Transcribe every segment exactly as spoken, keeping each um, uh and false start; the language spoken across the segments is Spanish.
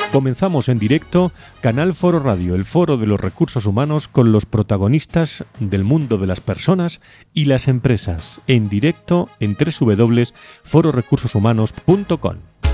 Comenzamos en directo Canal Foro Radio, el foro de los recursos humanos con los protagonistas del mundo de las personas y las empresas, en directo en doble u doble u doble u punto foro recursos humanos punto com.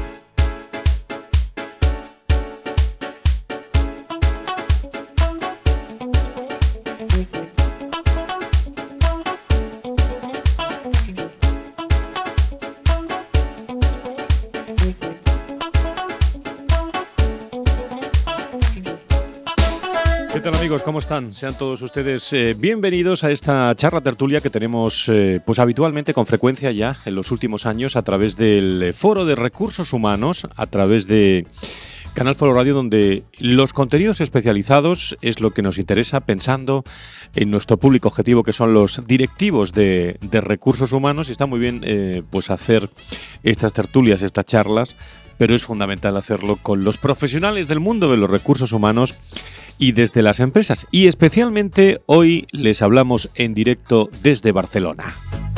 ¿Qué tal, amigos? ¿Cómo están? Sean todos ustedes eh, bienvenidos a esta charla tertulia que tenemos eh, pues habitualmente, con frecuencia ya en los últimos años, a través del Foro de Recursos Humanos, a través de Canal Foro Radio, donde los contenidos especializados es lo que nos interesa, pensando en nuestro público objetivo, que son los directivos de, de recursos humanos. Y está muy bien eh, pues hacer estas tertulias, estas charlas, pero es fundamental hacerlo con los profesionales del mundo de los recursos humanos y desde las empresas. Y especialmente hoy les hablamos en directo desde Barcelona.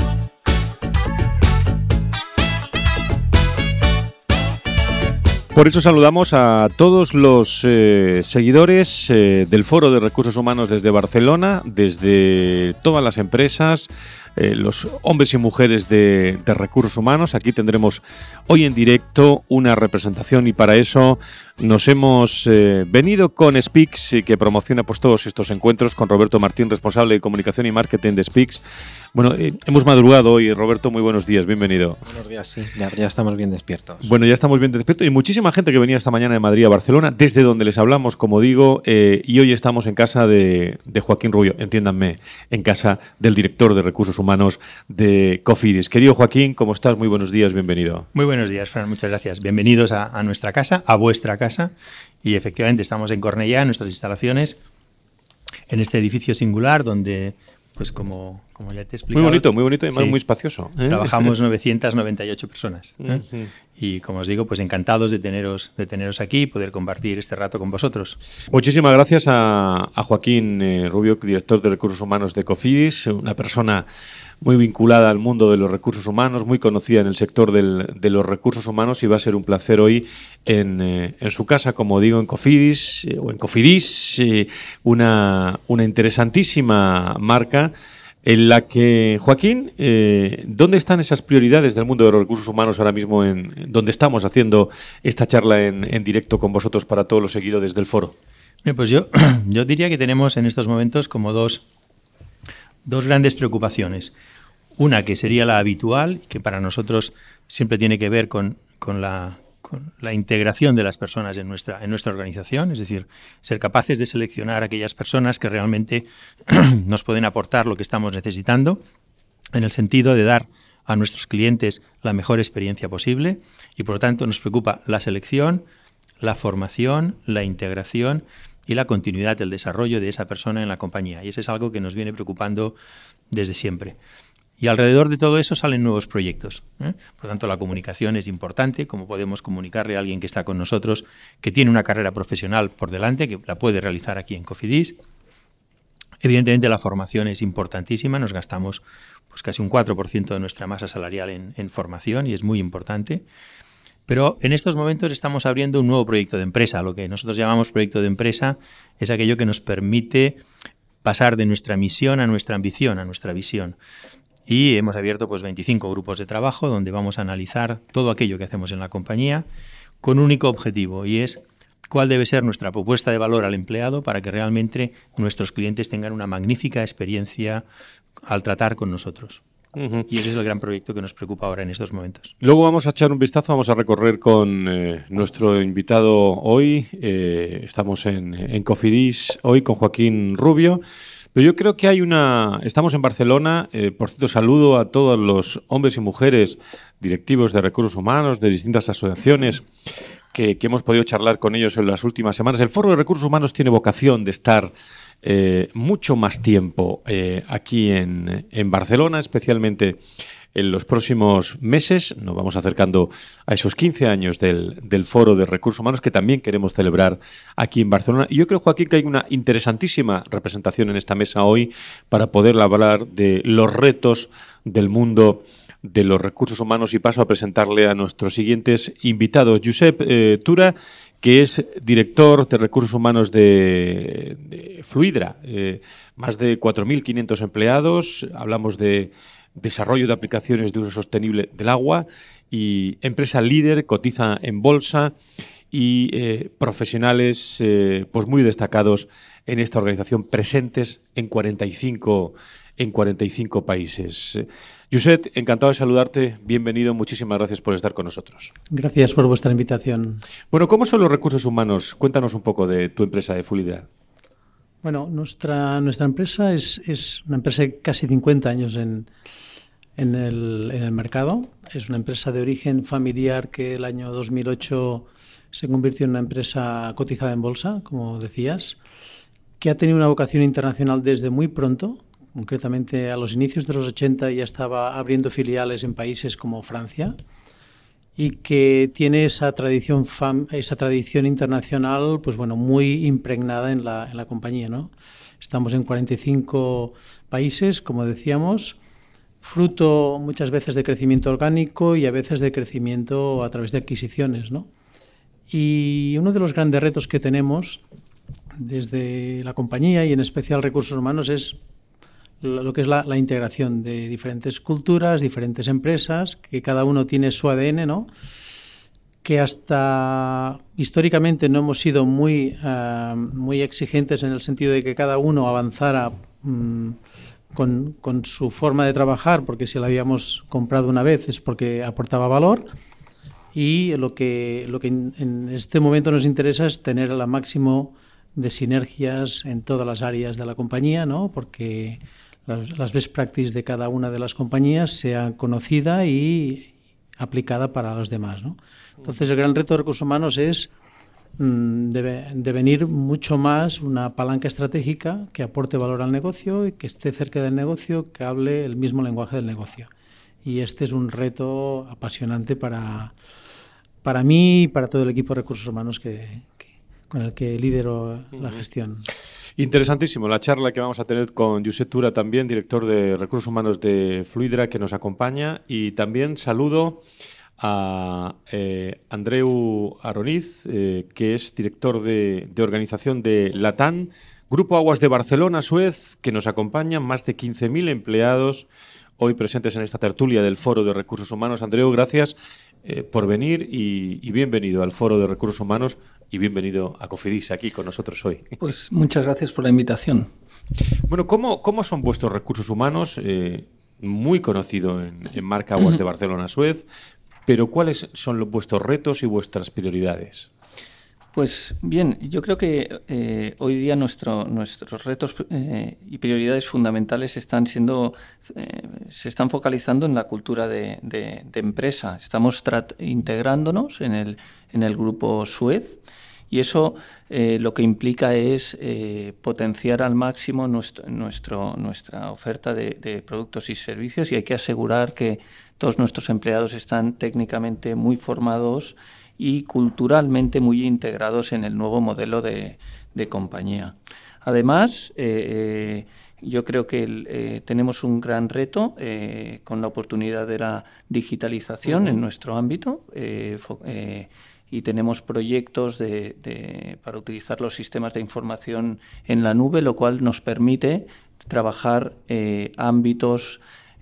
Por eso saludamos a todos los eh, seguidores eh, del Foro de Recursos Humanos desde Barcelona, desde todas las empresas, eh, los hombres y mujeres de, de recursos humanos. Aquí tendremos hoy en directo una representación, y para eso nos hemos eh, venido con Speaks, que promociona pues todos estos encuentros, con Roberto Martín, responsable de comunicación y marketing de Speaks. Bueno, eh, hemos madrugado hoy, Roberto, muy buenos días, bienvenido. Buenos días, sí, ya, ya estamos bien despiertos. Bueno, ya estamos bien despiertos, y muchísima gente que venía esta mañana de Madrid a Barcelona, desde donde les hablamos, como digo, eh, y hoy estamos en casa de, de Joaquín Rubio, entiéndanme, en casa del director de Recursos Humanos de Cofidis. Querido Joaquín, ¿cómo estás? Muy buenos días, bienvenido. Muy buenos días, Fran, muchas gracias. Bienvenidos a, a nuestra casa, a vuestra casa, y efectivamente estamos en Cornellá, en nuestras instalaciones, en este edificio singular donde, pues como, como ya te he explicado... Muy bonito, muy bonito y sí, muy espacioso. ¿eh? Trabajamos novecientas noventa y ocho personas. ¿eh? Uh-huh. Y como os digo, pues encantados de teneros, de teneros aquí y poder compartir este rato con vosotros. Muchísimas gracias a, a Joaquín eh, Rubio, director de Recursos Humanos de Cofidis, una persona muy vinculada al mundo de los recursos humanos, muy conocida en el sector del, de los recursos humanos, y va a ser un placer hoy en, eh, en su casa, como digo, en Cofidis, eh, o en Cofidis, eh, una, una interesantísima marca en la que, Joaquín, eh, ¿dónde están esas prioridades del mundo de los recursos humanos ahora mismo, en, en donde estamos haciendo esta charla en, en directo con vosotros para todos los seguidores del foro? Bien, pues yo, yo diría que tenemos en estos momentos como dos, dos grandes preocupaciones. Una que sería la habitual, que para nosotros siempre tiene que ver con, con la... con la integración de las personas en nuestra, en nuestra organización, es decir, ser capaces de seleccionar aquellas personas que realmente nos pueden aportar lo que estamos necesitando, en el sentido de dar a nuestros clientes la mejor experiencia posible, y por lo tanto nos preocupa la selección, la formación, la integración y la continuidad del desarrollo de esa persona en la compañía. Y eso es algo que nos viene preocupando desde siempre. Y alrededor de todo eso salen nuevos proyectos, ¿eh? Por lo tanto, la comunicación es importante, cómo podemos comunicarle a alguien que está con nosotros, que tiene una carrera profesional por delante, que la puede realizar aquí en Cofidis. Evidentemente, la formación es importantísima, nos gastamos pues casi un cuatro por ciento de nuestra masa salarial en, en formación, y es muy importante. Pero en estos momentos estamos abriendo un nuevo proyecto de empresa. Lo que nosotros llamamos proyecto de empresa es aquello que nos permite pasar de nuestra misión a nuestra ambición, a nuestra visión. Y hemos abierto pues veinticinco grupos de trabajo donde vamos a analizar todo aquello que hacemos en la compañía con un único objetivo, y es cuál debe ser nuestra propuesta de valor al empleado para que realmente nuestros clientes tengan una magnífica experiencia al tratar con nosotros. Uh-huh. Y ese es el gran proyecto que nos preocupa ahora en estos momentos. Luego vamos a echar un vistazo, vamos a recorrer con eh, nuestro invitado hoy. Eh, estamos en, en Cofidis hoy con Joaquín Rubio. Pero yo creo que hay una... Estamos en Barcelona, eh, por cierto, saludo a todos los hombres y mujeres directivos de recursos humanos, de distintas asociaciones, que, que hemos podido charlar con ellos en las últimas semanas. El Foro de Recursos Humanos tiene vocación de estar eh, mucho más tiempo eh, aquí en, en Barcelona, especialmente en los próximos meses. Nos vamos acercando a esos quince años del, del Foro de Recursos Humanos, que también queremos celebrar aquí en Barcelona. Y yo creo, Joaquín, que hay una interesantísima representación en esta mesa hoy para poder hablar de los retos del mundo de los recursos humanos, y paso a presentarle a nuestros siguientes invitados. Josep eh, Tura, que es director de recursos humanos de, de Fluidra. Eh, más de cuatro mil quinientos empleados, hablamos de desarrollo de aplicaciones de uso sostenible del agua y empresa líder, cotiza en bolsa y eh, profesionales eh, pues muy destacados en esta organización, presentes en cuarenta y cinco, en cuarenta y cinco países. Josep, encantado de saludarte, bienvenido, muchísimas gracias por estar con nosotros. Gracias por vuestra invitación. Bueno, ¿cómo son los recursos humanos? Cuéntanos un poco de tu empresa de Fluidra. Bueno, nuestra, nuestra empresa es, es una empresa de casi cincuenta años en, en, el, en el mercado. Es una empresa de origen familiar que el año dos mil ocho se convirtió en una empresa cotizada en bolsa, como decías, que ha tenido una vocación internacional desde muy pronto. Concretamente, a los inicios de los ochenta ya estaba abriendo filiales en países como Francia y que tiene esa tradición fam, esa tradición internacional, pues bueno, muy impregnada en la, en la compañía, ¿no? Estamos en cuarenta y cinco países, como decíamos, fruto muchas veces de crecimiento orgánico y a veces de crecimiento a través de adquisiciones, ¿no? Y uno de los grandes retos que tenemos desde la compañía y en especial recursos humanos es lo que es la, la integración de diferentes culturas, diferentes empresas, que cada uno tiene su A D N, ¿no? Que hasta históricamente no hemos sido muy, uh, muy exigentes en el sentido de que cada uno avanzara um, con, con su forma de trabajar, porque si la habíamos comprado una vez es porque aportaba valor. Y lo que, lo que en, en este momento nos interesa es tener el máximo de sinergias en todas las áreas de la compañía, ¿no? Porque las, las best practices de cada una de las compañías sea conocida y aplicada para los demás, ¿no? Entonces, el gran reto de recursos humanos es mmm, debe, devenir mucho más una palanca estratégica que aporte valor al negocio y que esté cerca del negocio, que hable el mismo lenguaje del negocio. Y este es un reto apasionante para, para mí y para todo el equipo de recursos humanos que, que, con el que lidero la gestión. Interesantísimo la charla que vamos a tener con Josep Tura, también director de recursos humanos de Fluidra, que nos acompaña. Y también saludo a eh, Andreu Aroniz, eh, que es director de, de organización de Latam, Grupo Aguas de Barcelona, Suez, que nos acompañan, más de quince mil empleados hoy presentes en esta tertulia del Foro de Recursos Humanos. Andreu, gracias eh, por venir y, y bienvenido al Foro de Recursos Humanos y bienvenido a Cofidis aquí con nosotros hoy. Pues muchas gracias por la invitación. Bueno, ¿cómo, cómo son vuestros recursos humanos? Eh, muy conocido en, en marca Aguas de Barcelona, Suez, pero ¿cuáles son los, vuestros retos y vuestras prioridades? Pues bien, yo creo que eh, hoy día nuestro, nuestros retos eh, y prioridades fundamentales están siendo, eh, se están focalizando en la cultura de, de, de empresa. Estamos integrándonos en el, en el grupo Suez y eso eh, lo que implica es eh, potenciar al máximo nuestro, nuestro, nuestra oferta de, de productos y servicios, y hay que asegurar que todos nuestros empleados están técnicamente muy formados y culturalmente muy integrados en el nuevo modelo de, de compañía. Además, eh, yo creo que el, eh, tenemos un gran reto eh, con la oportunidad de la digitalización uh-huh. en nuestro ámbito eh, eh, y tenemos proyectos de, de, para utilizar los sistemas de información en la nube, lo cual nos permite trabajar eh, ámbitos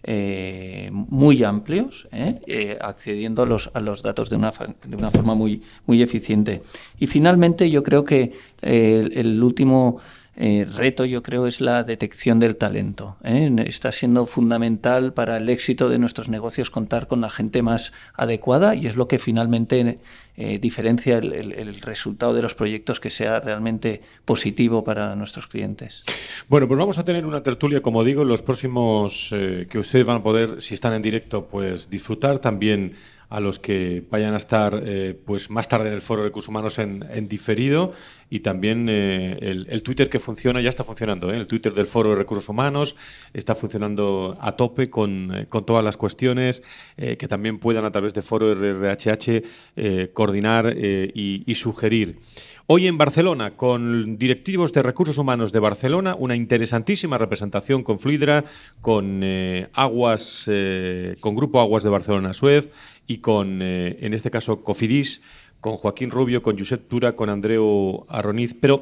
Eh, muy amplios, ¿eh? Eh, accediendo a los, a los datos de una, de una forma muy, muy eficiente. Y finalmente yo creo que eh, el, el último eh, reto yo creo es la detección del talento, ¿eh? Está siendo fundamental para el éxito de nuestros negocios contar con la gente más adecuada y es lo que finalmente eh, diferencia el, el, el resultado de los proyectos, que sea realmente positivo para nuestros clientes. Bueno, pues vamos a tener una tertulia, como digo, en los próximos eh, que ustedes van a poder, si están en directo, pues disfrutar. También a los que vayan a estar eh, pues más tarde en el Foro de Recursos Humanos en, en diferido, y también eh, el, el Twitter que funciona, ya está funcionando, ¿eh? El Twitter del Foro de Recursos Humanos está funcionando a tope con, eh, con todas las cuestiones eh, que también puedan a través de Foro R R H H eh, coordinar eh, y, y sugerir. Hoy en Barcelona, con directivos de recursos humanos de Barcelona, una interesantísima representación con Fluidra, con eh, Aguas, eh, con Grupo Aguas de Barcelona Suez y con, eh, en este caso, Cofidis, con Joaquín Rubio, con Josep Tura, con Andreu Arroniz. Pero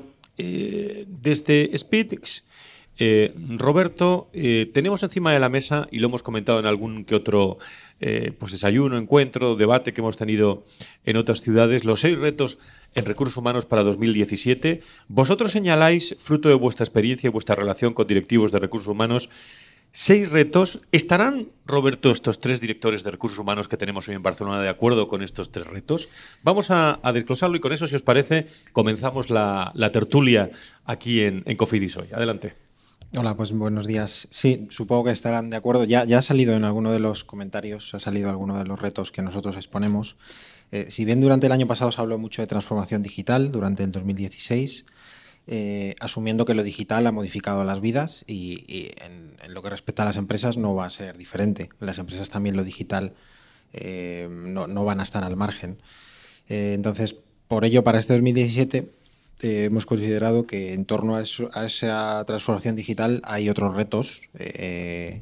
eh, desde Speedix, eh, Roberto, eh, tenemos encima de la mesa, y lo hemos comentado en algún que otro eh, pues desayuno, encuentro, debate que hemos tenido en otras ciudades, los seis retos en recursos humanos para dos mil diecisiete. Vosotros señaláis, fruto de vuestra experiencia y vuestra relación con directivos de recursos humanos, seis retos. ¿Estarán, Roberto, estos tres directores de recursos humanos que tenemos hoy en Barcelona de acuerdo con estos tres retos? Vamos a, a desglosarlo y con eso, si os parece, comenzamos la, la tertulia aquí en, en Cofidis hoy. Adelante. Hola, pues buenos días. Sí, supongo que estarán de acuerdo. Ya, ya ha salido en alguno de los comentarios, ha salido alguno de los retos que nosotros exponemos. Eh, si bien durante el año pasado se habló mucho de transformación digital, durante el dos mil dieciséis, eh, asumiendo que lo digital ha modificado las vidas y, y en, en lo que respecta a las empresas no va a ser diferente. Las empresas también lo digital eh, no, no van a estar al margen. Eh, entonces, por ello, para este dos mil diecisiete... Eh, hemos considerado que en torno a, eso, a esa transformación digital hay otros retos eh,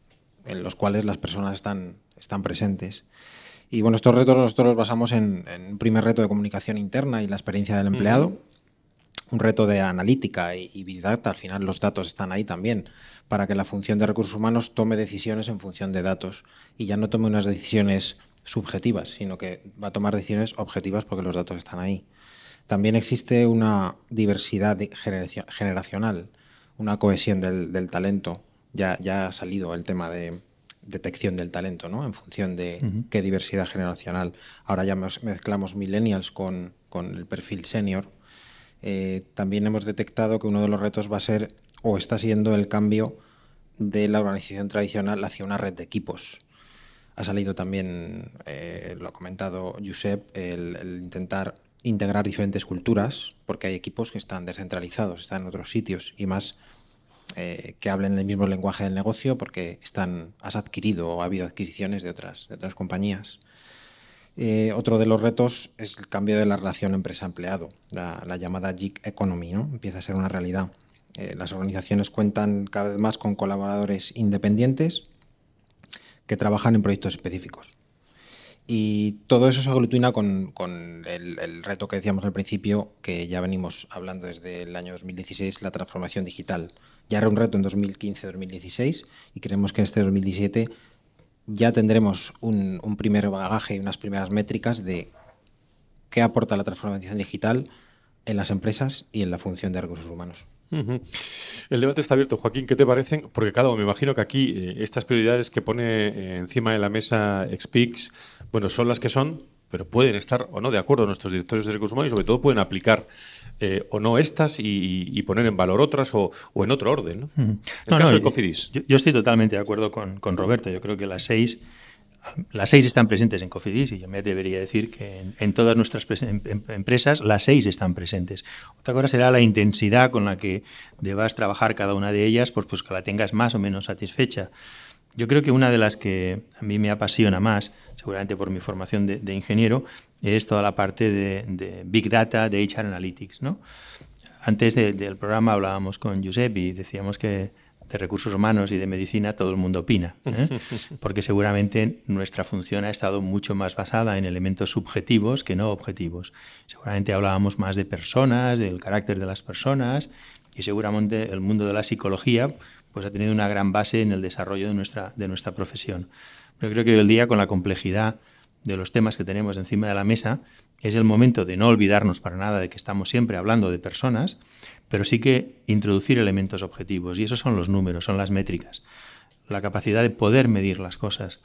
en los cuales las personas están, están presentes. Y bueno, estos retos nosotros los basamos en, en un primer reto de comunicación interna y la experiencia del empleado, uh-huh. un reto de analítica y, y Big Data. Al final los datos están ahí también para que la función de recursos humanos tome decisiones en función de datos y ya no tome unas decisiones subjetivas, sino que va a tomar decisiones objetivas porque los datos están ahí. También existe una diversidad generacional, una cohesión del, del talento. Ya, ya ha salido el tema de detección del talento, ¿no? En función de uh-huh. qué diversidad generacional. Ahora ya mezclamos millennials con, con el perfil senior. Eh, también hemos detectado que uno de los retos va a ser, o está siendo, el cambio de la organización tradicional hacia una red de equipos. Ha salido también, eh, lo ha comentado Josep, el, el intentar integrar diferentes culturas, porque hay equipos que están descentralizados, están en otros sitios y más eh, que hablen el mismo lenguaje del negocio porque están, has adquirido o ha habido adquisiciones de otras, de otras compañías. Eh, otro de los retos es el cambio de la relación empresa-empleado, la, la llamada gig economy, ¿no? Empieza a ser una realidad. Eh, las organizaciones cuentan cada vez más con colaboradores independientes que trabajan en proyectos específicos. Y todo eso se aglutina con, con el, el reto que decíamos al principio, que ya venimos hablando desde el año dos mil dieciséis, la transformación digital. Ya era un reto en dos mil quince dos mil dieciséis y creemos que en este dos mil diecisiete ya tendremos un, un primer bagaje y unas primeras métricas de qué aporta la transformación digital en las empresas y en la función de recursos humanos. Uh-huh. El debate está abierto. Joaquín, ¿qué te parecen? Porque claro, me imagino que aquí eh, estas prioridades que pone eh, encima de la mesa Expix, bueno, son las que son, pero pueden estar o no de acuerdo nuestros directores de recursos humanos y sobre todo pueden aplicar eh, o no estas y, y poner en valor otras o, o en otro orden, ¿no? Uh-huh. El no, caso no, de Cofidis. Yo, yo estoy totalmente de acuerdo con, con Roberto. Yo creo que las seis... Las seis están presentes en Cofidis y yo me debería decir que en, en todas nuestras em, em, empresas las seis están presentes. Otra cosa será la intensidad con la que debas trabajar cada una de ellas, pues, pues que la tengas más o menos satisfecha. Yo creo que una de las que a mí me apasiona más, seguramente por mi formación de, de ingeniero, es toda la parte de, de Big Data, de H R Analytics, ¿no? Antes de, del programa hablábamos con Josep y decíamos que de recursos humanos y de medicina todo el mundo opina, ¿eh? Porque seguramente nuestra función ha estado mucho más basada en elementos subjetivos que no objetivos. Seguramente hablábamos más de personas, del carácter de las personas y seguramente el mundo de la psicología pues ha tenido una gran base en el desarrollo de nuestra, de nuestra profesión. Yo creo que hoy en día, con la complejidad de los temas que tenemos encima de la mesa, es el momento de no olvidarnos para nada de que estamos siempre hablando de personas, pero sí que introducir elementos objetivos, y esos son los números, son las métricas. La capacidad de poder medir las cosas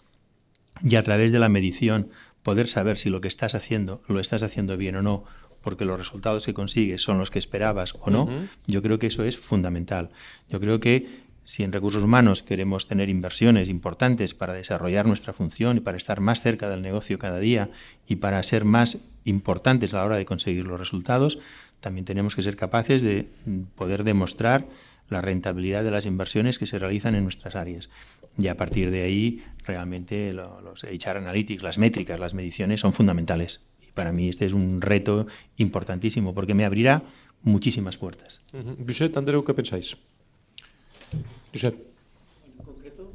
y a través de la medición poder saber si lo que estás haciendo lo estás haciendo bien o no, porque los resultados que consigues son los que esperabas o no, uh-huh. Yo creo que eso es fundamental. Yo creo que si en recursos humanos queremos tener inversiones importantes para desarrollar nuestra función y para estar más cerca del negocio cada día y para ser más importantes a la hora de conseguir los resultados, también tenemos que ser capaces de poder demostrar la rentabilidad de las inversiones que se realizan en nuestras áreas. Y a partir de ahí, realmente lo, los H R Analytics, las métricas, las mediciones son fundamentales. Y para mí este es un reto importantísimo porque me abrirá muchísimas puertas. Uh-huh. Josep, Andreu, ¿qué pensáis? Josep. En concreto,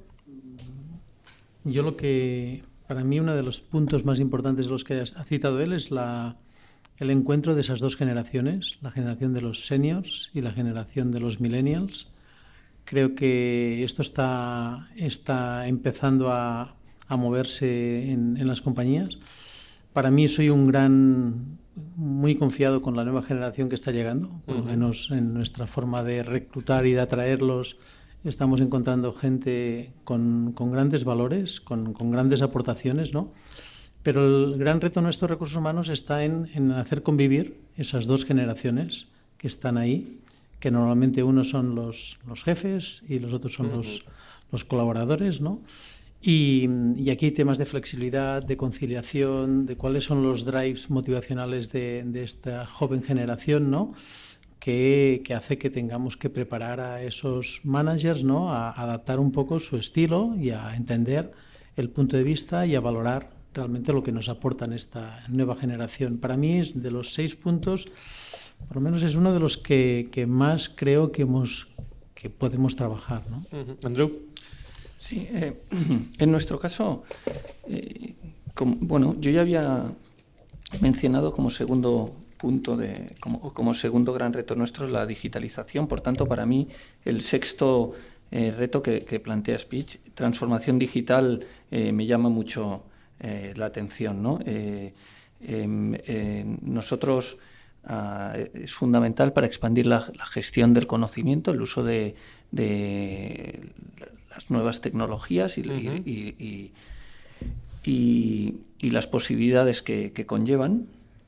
yo lo que, para mí, uno de los puntos más importantes de los que ha citado él es la, el encuentro de esas dos generaciones, la generación de los seniors y la generación de los millennials. Creo que esto está, está empezando a, a moverse en, en las compañías. Para mí soy un gran, muy confiado con la nueva generación que está llegando, por lo menos en nuestra forma de reclutar y de atraerlos. Estamos encontrando gente con, con grandes valores, con, con grandes aportaciones, ¿no? Pero el gran reto de nuestros recursos humanos está en, en hacer convivir esas dos generaciones que están ahí, que normalmente unos son los, los jefes y los otros son uh-huh. los, los colaboradores, ¿no? Y, y aquí hay temas de flexibilidad, de conciliación, de cuáles son los drives motivacionales de, de esta joven generación, ¿no? Que, que hace que tengamos que preparar a esos managers, ¿no? A, a adaptar un poco su estilo y a entender el punto de vista y a valorar realmente lo que nos aportan esta nueva generación. Para mí, es de los seis puntos, por lo menos es uno de los que, que más creo que, hemos, que podemos trabajar, ¿no? Uh-huh. Andreu. Sí, eh, en nuestro caso, eh, como, bueno, yo ya había mencionado como segundo punto, de, como, como segundo gran reto nuestro, la digitalización. Por tanto, para mí, el sexto eh, reto que, que plantea Speech, transformación digital, eh, me llama mucho eh, la atención, ¿no? Eh, eh, eh, nosotros... Uh, es fundamental para expandir la, la gestión del conocimiento, el uso de, de las nuevas tecnologías y, uh-huh. y, y, y, y, y las posibilidades que, que conllevan.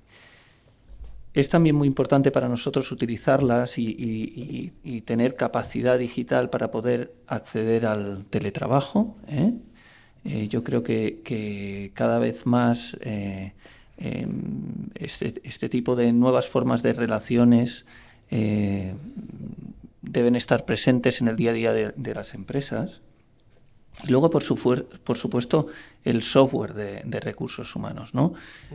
Es también muy importante para nosotros utilizarlas y, y, y, y tener capacidad digital para poder acceder al teletrabajo. ¿eh? Eh, yo creo que, que cada vez más... Eh, Eh, este, este tipo de nuevas formas de relaciones eh, deben estar presentes en el día a día de, de las empresas. Y luego, por, su, por supuesto, el software de, de recursos humanos, ¿no?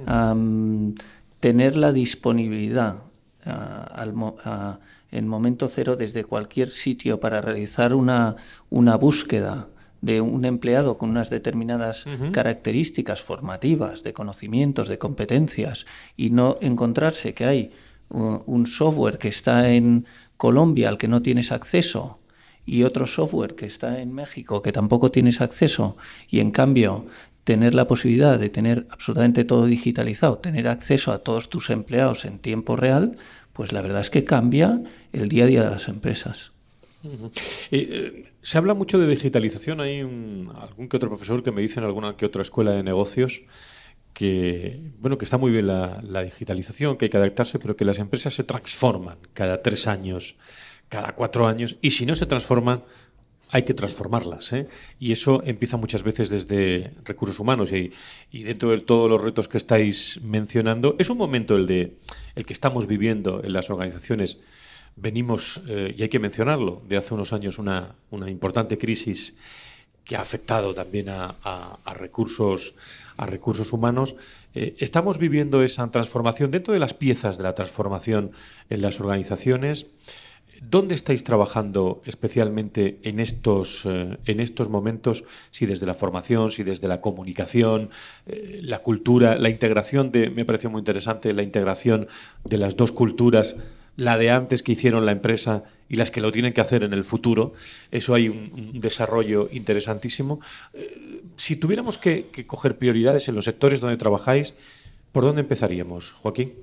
Um, tener la disponibilidad uh, al, uh, en momento cero desde cualquier sitio para realizar una, una búsqueda de un empleado con unas determinadas uh-huh. características formativas, de conocimientos, de competencias, y no encontrarse que hay uh, un software que está en Colombia al que no tienes acceso y otro software que está en México que tampoco tienes acceso, y en cambio tener la posibilidad de tener absolutamente todo digitalizado, tener acceso a todos tus empleados en tiempo real, pues la verdad es que cambia el día a día de las empresas. Uh-huh. eh, se habla mucho de digitalización. Hay un, algún que otro profesor que me dice en alguna que otra escuela de negocios que, bueno, que está muy bien la, la digitalización, que hay que adaptarse, pero que las empresas se transforman cada tres años, cada cuatro años, y si no se transforman, hay que transformarlas, ¿eh? Y eso empieza muchas veces desde recursos humanos y, y dentro de todos los retos que estáis mencionando, es un momento el de el que estamos viviendo en las organizaciones. Venimos, eh, y hay que mencionarlo, de hace unos años una, una importante crisis que ha afectado también a, a, a, recursos, a recursos humanos. Eh, estamos viviendo esa transformación dentro de las piezas de la transformación en las organizaciones. ¿Dónde estáis trabajando especialmente en estos, eh, en estos momentos? Si desde la formación, si desde la comunicación, eh, la cultura, la integración de, me pareció muy interesante, la integración de las dos culturas, la de antes que hicieron la empresa y las que lo tienen que hacer en el futuro. Eso hay un, un desarrollo interesantísimo. Eh, si tuviéramos que, que coger prioridades en los sectores donde trabajáis, ¿por dónde empezaríamos, Joaquín?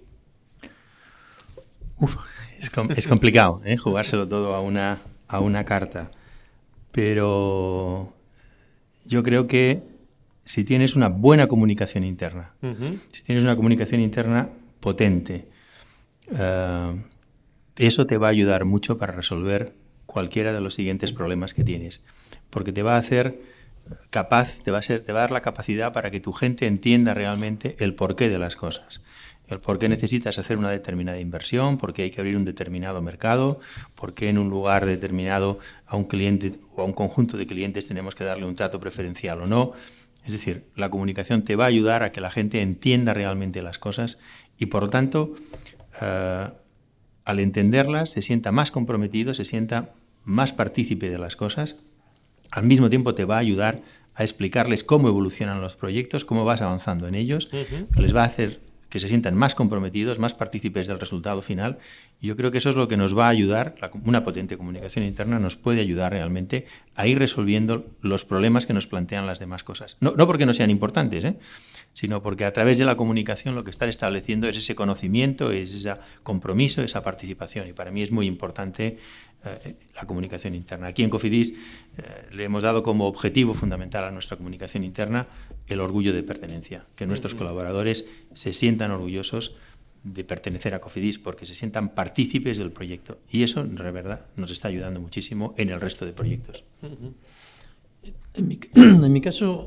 Uf, es, com es complicado, ¿eh? Jugárselo todo a una, a una carta. Pero yo creo que si tienes una buena comunicación interna, uh-huh. si tienes una comunicación interna potente, uh, eso te va a ayudar mucho para resolver cualquiera de los siguientes problemas que tienes, porque te va a hacer capaz, te va a, ser, te va a dar la capacidad para que tu gente entienda realmente el porqué de las cosas, el por qué necesitas hacer una determinada inversión, por qué hay que abrir un determinado mercado, por qué en un lugar determinado a un cliente o a un conjunto de clientes tenemos que darle un trato preferencial o no. Es decir, la comunicación te va a ayudar a que la gente entienda realmente las cosas y, por lo tanto, uh, al entenderlas, se sienta más comprometido, se sienta más partícipe de las cosas. Al mismo tiempo te va a ayudar a explicarles cómo evolucionan los proyectos, cómo vas avanzando en ellos, uh-huh. que les va a hacer que se sientan más comprometidos, más partícipes del resultado final. Y yo creo que eso es lo que nos va a ayudar, la, una potente comunicación interna nos puede ayudar realmente a ir resolviendo los problemas que nos plantean las demás cosas. No, no porque no sean importantes, ¿eh? sino porque a través de la comunicación lo que están estableciendo es ese conocimiento, es ese compromiso, esa participación. Y para mí es muy importante eh, la comunicación interna. Aquí en Cofidis eh, le hemos dado como objetivo fundamental a nuestra comunicación interna el orgullo de pertenencia, que nuestros uh-huh. colaboradores se sientan orgullosos de pertenecer a Cofidis porque se sientan partícipes del proyecto. Y eso, de verdad, nos está ayudando muchísimo en el resto de proyectos. Uh-huh. En mi, en mi caso,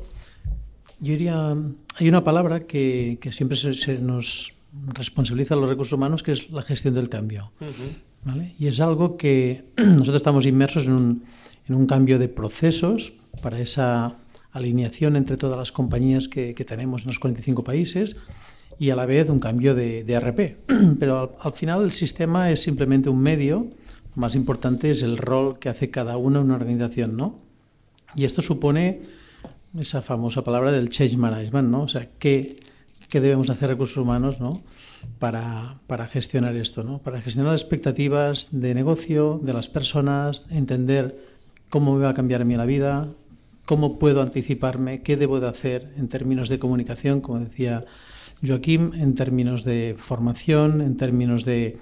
yo diría, hay una palabra que, que siempre se, se nos responsabiliza a los recursos humanos, que es la gestión del cambio. Uh-huh. ¿Vale? Y es algo que nosotros estamos inmersos en un, en un cambio de procesos para esa alineación entre todas las compañías que, que tenemos en los cuarenta y cinco países y a la vez un cambio de, de E R P. Pero al, al final el sistema es simplemente un medio, lo más importante es el rol que hace cada uno en una organización, ¿no? Y esto supone esa famosa palabra del change management, ¿no? O sea, ¿qué, qué debemos hacer recursos humanos, ¿no? para, para gestionar esto, ¿no? Para gestionar las expectativas de negocio, de las personas, entender cómo me va a cambiar a mí la vida, cómo puedo anticiparme, qué debo de hacer en términos de comunicación, como decía Joaquim, en términos de formación, en términos de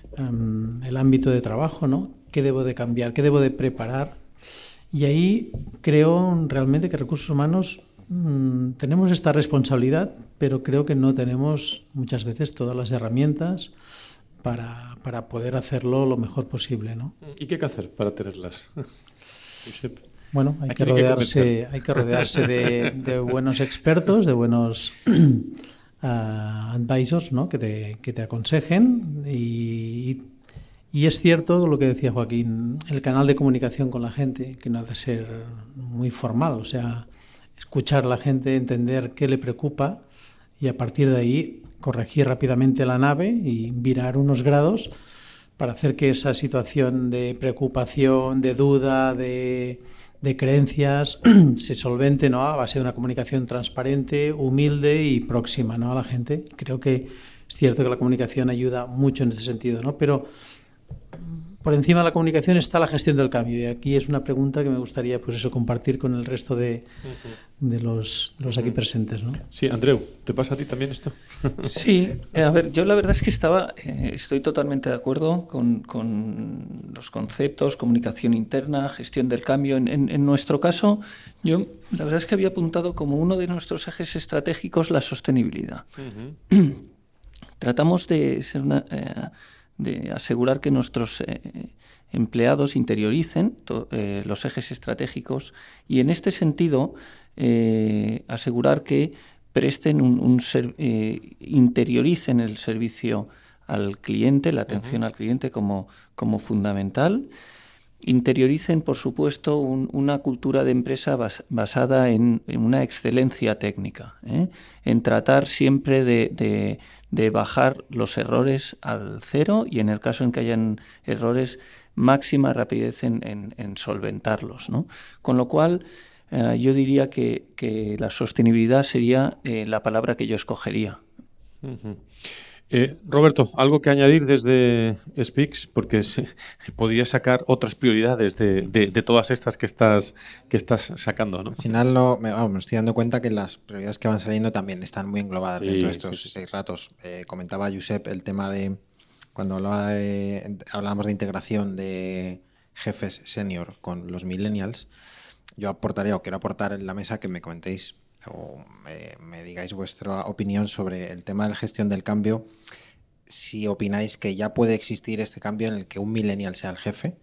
um, el ámbito de trabajo, ¿no? ¿Qué debo de cambiar? ¿Qué debo de preparar? Y ahí creo realmente que recursos humanos mmm, tenemos esta responsabilidad, pero creo que no tenemos muchas veces todas las herramientas para, para poder hacerlo lo mejor posible, ¿no? ¿Y qué hay que hacer para tenerlas? Bueno, hay que rodearse, hay que rodearse de, de buenos expertos, de buenos uh, advisors, ¿no? que, te, que te aconsejen. Y, y es cierto lo que decía Joaquín, el canal de comunicación con la gente, que no ha de ser muy formal, o sea, escuchar a la gente, entender qué le preocupa y a partir de ahí corregir rápidamente la nave y virar unos grados para hacer que esa situación de preocupación, de duda, de... de creencias se solvente, ¿no? A base de una comunicación transparente, humilde y próxima, ¿no? a la gente. Creo que es cierto que la comunicación ayuda mucho en ese sentido, ¿no? Pero por encima de la comunicación está la gestión del cambio y aquí es una pregunta que me gustaría pues eso compartir con el resto de, de, los, de los aquí presentes, ¿no? Sí, Andreu, ¿te pasa a ti también esto? Sí, a ver, yo la verdad es que estaba, eh, estoy totalmente de acuerdo con, con los conceptos, comunicación interna, gestión del cambio. En, en, en nuestro caso, yo la verdad es que había apuntado como uno de nuestros ejes estratégicos la sostenibilidad. Uh-huh. Tratamos de ser una... Eh, de asegurar que nuestros eh, empleados interioricen to, eh, los ejes estratégicos y en este sentido eh, asegurar que presten un, un ser, eh, interioricen el servicio al cliente, la atención uh-huh. al cliente como, como fundamental, interioricen por supuesto un, una cultura de empresa bas, basada en, en una excelencia técnica, ¿eh? en tratar siempre de, de de bajar los errores al cero y en el caso en que hayan errores, máxima rapidez en, en, en solventarlos, ¿no? Con lo cual, eh, yo diría que, que la sostenibilidad sería eh, la palabra que yo escogería. Uh-huh. Eh, Roberto, ¿algo que añadir desde Speaks? Porque se, podías sacar otras prioridades de, de, de todas estas que estás, que estás sacando, ¿no? Al final lo, me, vamos, me estoy dando cuenta que las prioridades que van saliendo también están muy englobadas sí, dentro de estos sí, sí. seis ratos. Eh, comentaba Josep el tema de, cuando hablaba de, hablábamos de integración de jefes senior con los millennials, yo aportaría o quiero aportar en la mesa que me comentéis o me, me digáis vuestra opinión sobre el tema de la gestión del cambio, si opináis que ya puede existir este cambio en el que un millennial sea el jefe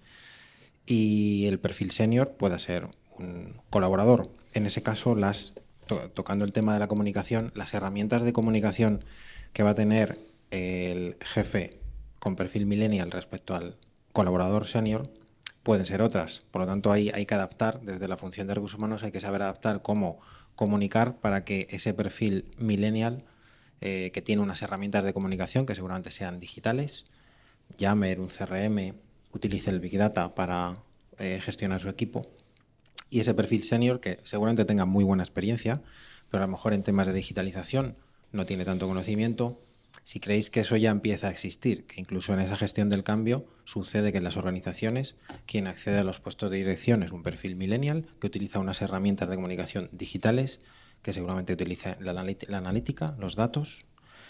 y el perfil senior pueda ser un colaborador. En ese caso, las to- tocando el tema de la comunicación, las herramientas de comunicación que va a tener el jefe con perfil millennial respecto al colaborador senior pueden ser otras. Por lo tanto, ahí hay que adaptar, desde la función de recursos humanos hay que saber adaptar cómo comunicar para que ese perfil millennial, eh, que tiene unas herramientas de comunicación que seguramente sean digitales, Yammer, un C R M, utilice el Big Data para eh, gestionar su equipo, y ese perfil senior que seguramente tenga muy buena experiencia, pero a lo mejor en temas de digitalización no tiene tanto conocimiento. Si creéis que eso ya empieza a existir, que incluso en esa gestión del cambio sucede que en las organizaciones quien accede a los puestos de dirección es un perfil millennial que utiliza unas herramientas de comunicación digitales, que seguramente utiliza la, la analítica, los datos,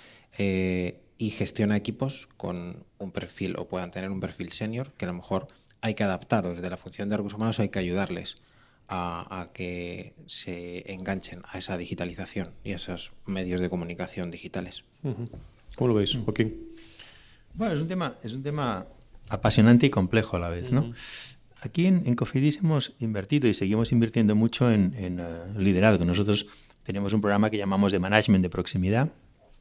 eh, y gestiona equipos con un perfil, o puedan tener un perfil senior, que a lo mejor hay que adaptar, o desde la función de recursos humanos hay que ayudarles a, a que se enganchen a esa digitalización y a esos medios de comunicación digitales. Uh-huh. ¿Cómo lo veis, Joaquín? Bueno, es un tema, es un tema apasionante y complejo a la vez, ¿no? Uh-huh. Aquí en, en Cofidis hemos invertido y seguimos invirtiendo mucho en, en uh, liderazgo. Nosotros tenemos un programa que llamamos de management de proximidad.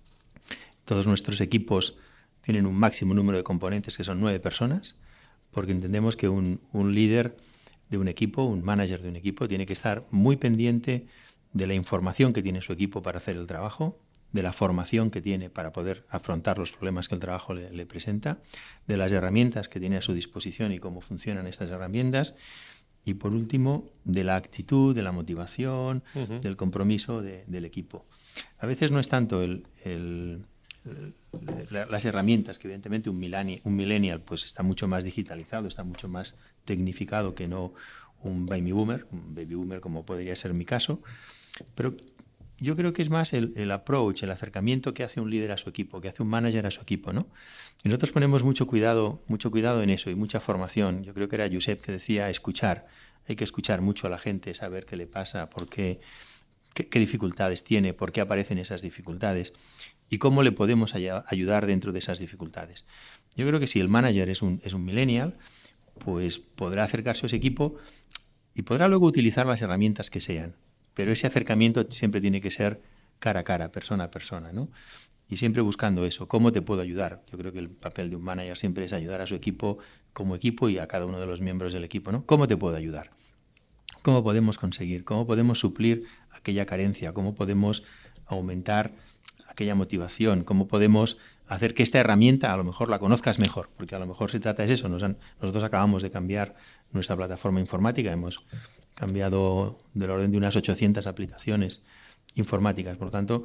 Todos nuestros equipos tienen un máximo número de componentes, que son nueve personas, porque entendemos que un, un líder de un equipo, un manager de un equipo, tiene que estar muy pendiente de la información que tiene su equipo para hacer el trabajo, de la formación que tiene para poder afrontar los problemas que el trabajo le, le presenta, de las herramientas que tiene a su disposición y cómo funcionan estas herramientas, y por último, de la actitud, de la motivación, uh-huh. del compromiso de, del equipo. A veces no es tanto el, el, el, las herramientas, que evidentemente un millennial, un millennial pues está mucho más digitalizado, está mucho más tecnificado que no un baby boomer, un baby boomer como podría ser mi caso, pero yo creo que es más el, el approach, el acercamiento que hace un líder a su equipo, que hace un manager a su equipo, ¿no? Y nosotros ponemos mucho cuidado, mucho cuidado en eso y mucha formación. Yo creo que era Josep que decía escuchar. Hay que escuchar mucho a la gente, saber qué le pasa, por qué, qué, qué dificultades tiene, por qué aparecen esas dificultades y cómo le podemos ay- ayudar dentro de esas dificultades. Yo creo que si el manager es un, es un millennial, pues podrá acercarse a ese equipo y podrá luego utilizar las herramientas que sean. Pero ese acercamiento siempre tiene que ser cara a cara, persona a persona, ¿no? Y siempre buscando eso, ¿cómo te puedo ayudar? Yo creo que el papel de un manager siempre es ayudar a su equipo como equipo y a cada uno de los miembros del equipo, ¿no? ¿Cómo te puedo ayudar? ¿Cómo podemos conseguir? ¿Cómo podemos suplir aquella carencia? ¿Cómo podemos aumentar aquella motivación? ¿Cómo podemos hacer que esta herramienta a lo mejor la conozcas mejor? Porque a lo mejor se trata de eso. Nos han, nosotros acabamos de cambiar nuestra plataforma informática, hemos cambiado del orden de unas ochocientas aplicaciones informáticas. Por lo tanto,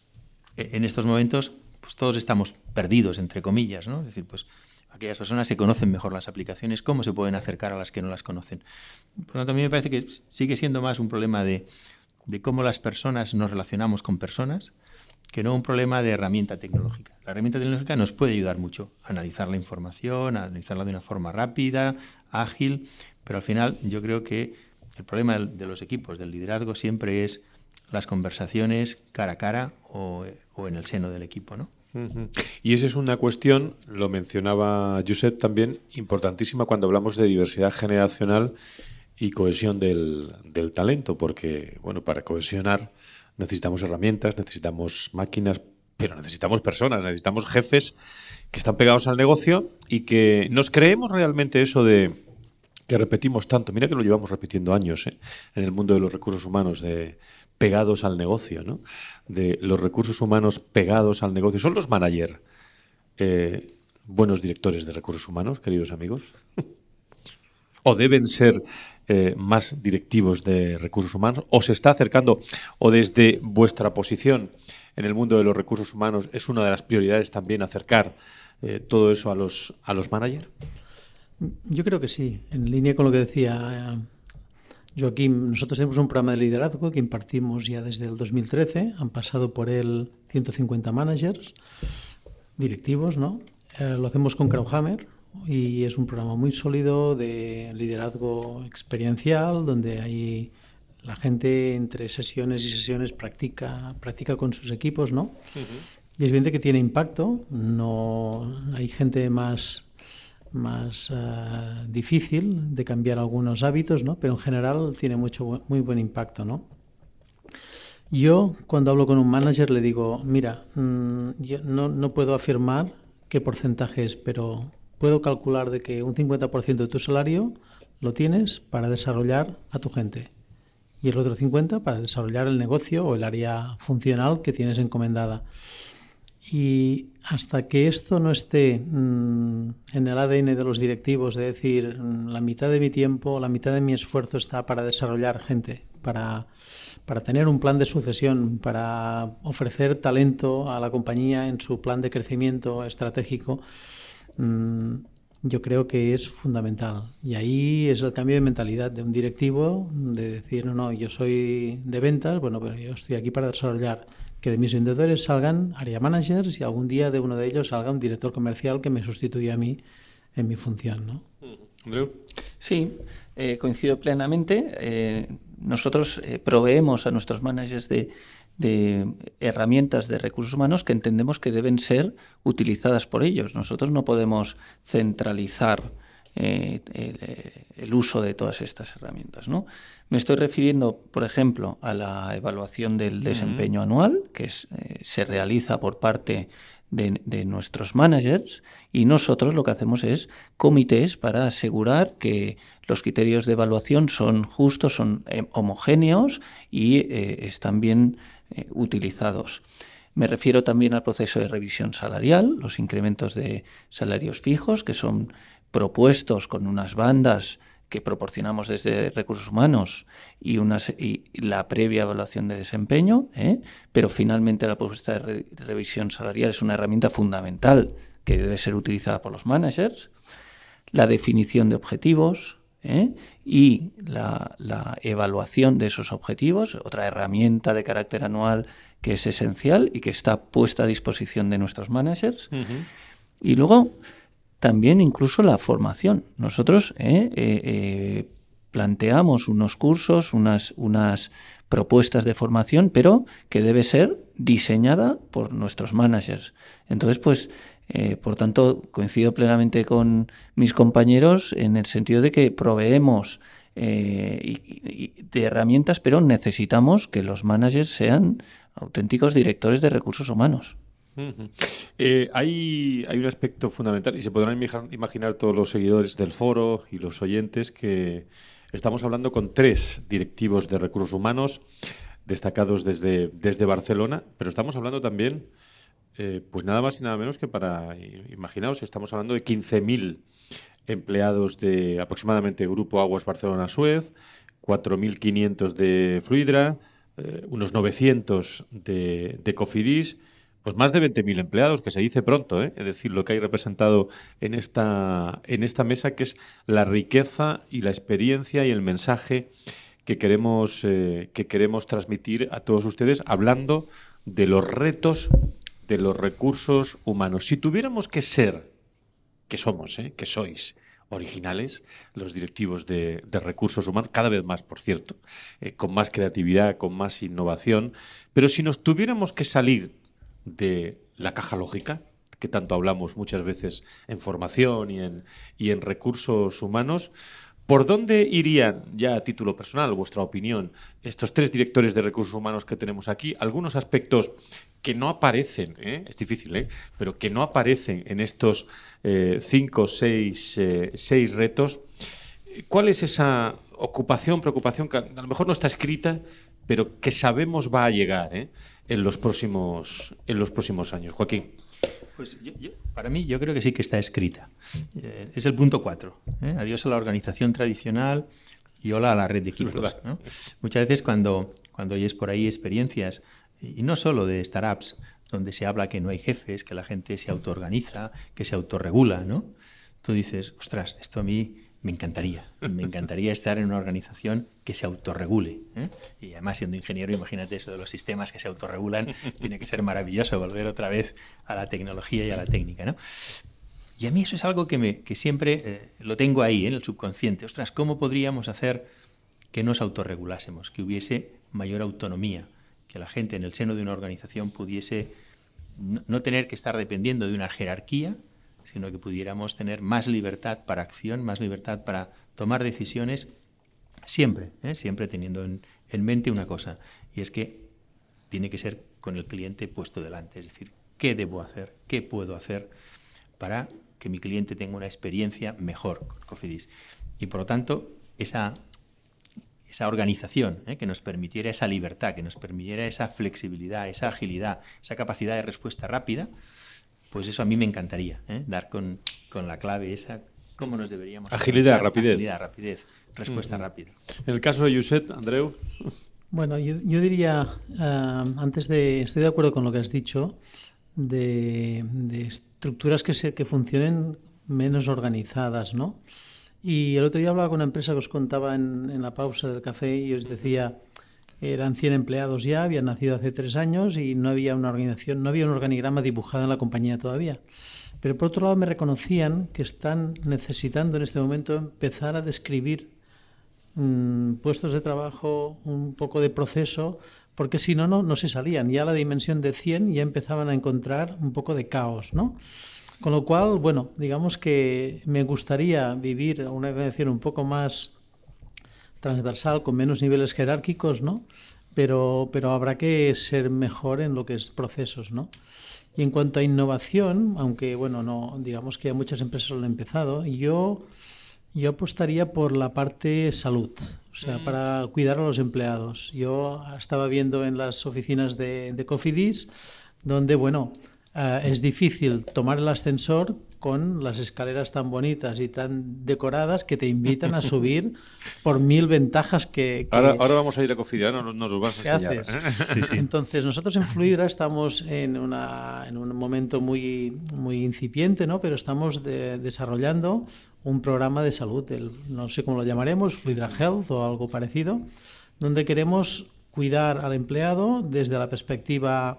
en estos momentos pues todos estamos perdidos, entre comillas, ¿no? Es decir, pues aquellas personas que conocen mejor las aplicaciones, ¿cómo se pueden acercar a las que no las conocen? Por lo tanto, a mí me parece que sigue siendo más un problema de, de cómo las personas nos relacionamos con personas, que no un problema de herramienta tecnológica. La herramienta tecnológica nos puede ayudar mucho a analizar la información, a analizarla de una forma rápida, ágil, pero al final yo creo que el problema de los equipos, del liderazgo, siempre es las conversaciones cara a cara o, o en el seno del equipo, ¿no? Uh-huh. Y esa es una cuestión, lo mencionaba Josep también, importantísima cuando hablamos de diversidad generacional y cohesión del, del talento, porque, bueno, para cohesionar necesitamos herramientas, necesitamos máquinas, pero necesitamos personas, necesitamos jefes que están pegados al negocio y que nos creemos realmente eso de que repetimos tanto. Mira que lo llevamos repitiendo años, ¿eh? En el mundo de los recursos humanos, de pegados al negocio, ¿no? De los recursos humanos pegados al negocio. ¿Son los managers eh, buenos directores de recursos humanos, queridos amigos? ¿O deben ser eh, más directivos de recursos humanos? ¿O se está acercando, o desde vuestra posición en el mundo de los recursos humanos es una de las prioridades también acercar eh, todo eso a los, a los managers? Yo creo que sí, en línea con lo que decía Joaquín. Nosotros tenemos un programa de liderazgo que impartimos ya desde el dos mil trece, han pasado por él ciento cincuenta managers directivos, ¿no? Eh, lo hacemos con Crowhammer y es un programa muy sólido de liderazgo experiencial, donde hay la gente entre sesiones y sesiones practica, practica con sus equipos, ¿no? Uh-huh. Y es evidente que tiene impacto, no hay gente más... más uh, difícil de cambiar algunos hábitos, ¿no? Pero en general tiene mucho, muy buen impacto, ¿no? Yo, cuando hablo con un manager, le digo, mira, mmm, yo no, no puedo afirmar qué porcentaje es, pero puedo calcular de que un cincuenta por ciento de tu salario lo tienes para desarrollar a tu gente. y el otro cincuenta para desarrollar el negocio o el área funcional que tienes encomendada. Y hasta que esto no esté mmm, en el A D N de los directivos, de decir, mmm, la mitad de mi tiempo, la mitad de mi esfuerzo está para desarrollar gente, para, para tener un plan de sucesión, para ofrecer talento a la compañía en su plan de crecimiento estratégico, mmm, yo creo que es fundamental. Y ahí es el cambio de mentalidad de un directivo, de decir, no, no, yo soy de ventas, bueno, pero yo estoy aquí para desarrollar, que de mis vendedores salgan area managers y algún día de uno de ellos salga un director comercial que me sustituya a mí en mi función, ¿no? Sí, eh, coincido plenamente. Eh, nosotros eh, proveemos a nuestros managers de, de herramientas de recursos humanos que entendemos que deben ser utilizadas por ellos. Nosotros no podemos centralizar eh, el, el uso de todas estas herramientas, ¿no? Me estoy refiriendo, por ejemplo, a la evaluación del desempeño uh-huh. anual, que es, eh, se realiza por parte de, de nuestros managers, y nosotros lo que hacemos es comités para asegurar que los criterios de evaluación son justos, son eh, homogéneos y eh, están bien eh, utilizados. Me refiero también al proceso de revisión salarial, los incrementos de salarios fijos, que son propuestos con unas bandas que proporcionamos desde recursos humanos y, unas, y la previa evaluación de desempeño, ¿eh? Pero finalmente la propuesta de, re, de revisión salarial es una herramienta fundamental que debe ser utilizada por los managers. La definición de objetivos ¿eh? y la, la evaluación de esos objetivos, otra herramienta de carácter anual que es esencial y que está puesta a disposición de nuestros managers. Uh-huh. Y luego también incluso la formación. Nosotros eh, eh, eh, planteamos unos cursos, unas, unas propuestas de formación, pero que debe ser diseñada por nuestros managers. Entonces, pues, eh, por tanto, coincido plenamente con mis compañeros en el sentido de que proveemos eh, y, y de herramientas, pero necesitamos que los managers sean auténticos directores de recursos humanos. Uh-huh. Eh, hay, hay un aspecto fundamental y se podrán imaginar todos los seguidores del foro y los oyentes que estamos hablando con tres directivos de recursos humanos destacados desde, desde Barcelona, pero estamos hablando también eh, pues nada más y nada menos que para, imaginaos, estamos hablando de quince mil empleados de aproximadamente Grupo Aguas Barcelona Suez, cuatro mil quinientos de Fluidra, eh, unos novecientos de, de Cofidis. Pues más de veinte mil empleados, que se dice pronto, ¿eh? Es decir, lo que hay representado en esta, en esta mesa, que es la riqueza y la experiencia y el mensaje que queremos, eh, que queremos transmitir a todos ustedes, hablando de los retos de los recursos humanos. Si tuviéramos que ser, que somos, ¿eh? que sois, originales, los directivos de, de recursos humanos, cada vez más, por cierto, eh, con más creatividad, con más innovación, pero si nos tuviéramos que salir de la caja lógica, que tanto hablamos muchas veces en formación y en, y en recursos humanos, ¿por dónde irían, ya a título personal, vuestra opinión, estos tres directores de recursos humanos que tenemos aquí? Algunos aspectos que no aparecen, ¿eh? es difícil, ¿eh? pero que no aparecen en estos eh, cinco, seis, eh, seis retos. ¿Cuál es esa ocupación, preocupación que a lo mejor no está escrita, pero que sabemos va a llegar ¿eh? en los próximos, en los próximos años? Joaquín. Pues yo, yo, para mí yo creo que sí que está escrita. Eh, es el punto cuatro. ¿eh? Adiós a la organización tradicional y hola a la red de equipos. ¿no? Muchas veces cuando, cuando oyes por ahí experiencias, y no solo de startups, donde se habla que no hay jefes, que la gente se autoorganiza, que se autorregula, ¿no? Tú dices, ostras, esto a mí me encantaría. Me encantaría estar en una organización que se autorregule. ¿eh? Y además, siendo ingeniero, imagínate eso de los sistemas que se autorregulan. Tiene que ser maravilloso volver otra vez a la tecnología y a la técnica, ¿no? Y a mí eso es algo que, me, que siempre eh, lo tengo ahí, ¿eh? en el subconsciente. Ostras, ¿cómo podríamos hacer que nos autorregulásemos? Que hubiese mayor autonomía, que la gente en el seno de una organización pudiese no, no tener que estar dependiendo de una jerarquía, sino que pudiéramos tener más libertad para acción, más libertad para tomar decisiones, siempre, ¿eh? siempre teniendo en, en mente una cosa, y es que tiene que ser con el cliente puesto delante, es decir, ¿qué debo hacer? ¿Qué puedo hacer para que mi cliente tenga una experiencia mejor con Cofidis? Y por lo tanto, esa, esa organización, ¿eh? que nos permitiera esa libertad, que nos permitiera esa flexibilidad, esa agilidad, esa capacidad de respuesta rápida, pues eso a mí me encantaría, ¿eh? dar con, con la clave esa, cómo nos deberíamos... Agilidad, organizar. rapidez. Agilidad, rapidez, respuesta uh-huh. rápida. En el caso de Josep, Andreu... Bueno, yo, yo diría, uh, antes de, estoy de acuerdo con lo que has dicho, de, de estructuras que, se, que funcionen menos organizadas, ¿no? Y el otro día hablaba con una empresa que os contaba en, en la pausa del café y os decía, eran cien empleados ya, habían nacido hace tres años y no había una organización, no había un organigrama dibujado en la compañía todavía. Pero por otro lado me reconocían que están necesitando en este momento empezar a describir mmm, puestos de trabajo, un poco de proceso, porque si no, no, no se salían. Ya a la dimensión de cien ya empezaban a encontrar un poco de caos, ¿no? Con lo cual, bueno, digamos que me gustaría vivir una organización un poco más transversal, con menos niveles jerárquicos, ¿no? Pero, pero habrá que ser mejor en lo que es procesos, ¿no? Y en cuanto a innovación, aunque, bueno, no, digamos que muchas empresas lo han empezado, yo, yo apostaría por la parte salud, o sea, mm. para cuidar a los empleados. Yo estaba viendo en las oficinas de, de Cofidis, donde, bueno, Uh, es difícil tomar el ascensor con las escaleras tan bonitas y tan decoradas que te invitan a subir por mil ventajas que... que ahora, ahora vamos a ir a Cofidis, no nos lo vas a enseñar. Sí, sí. Entonces, nosotros en Fluidra estamos en, una, en un momento muy, muy incipiente, ¿no? Pero estamos de, desarrollando un programa de salud, el, no sé cómo lo llamaremos, Fluidra Health o algo parecido, donde queremos cuidar al empleado desde la perspectiva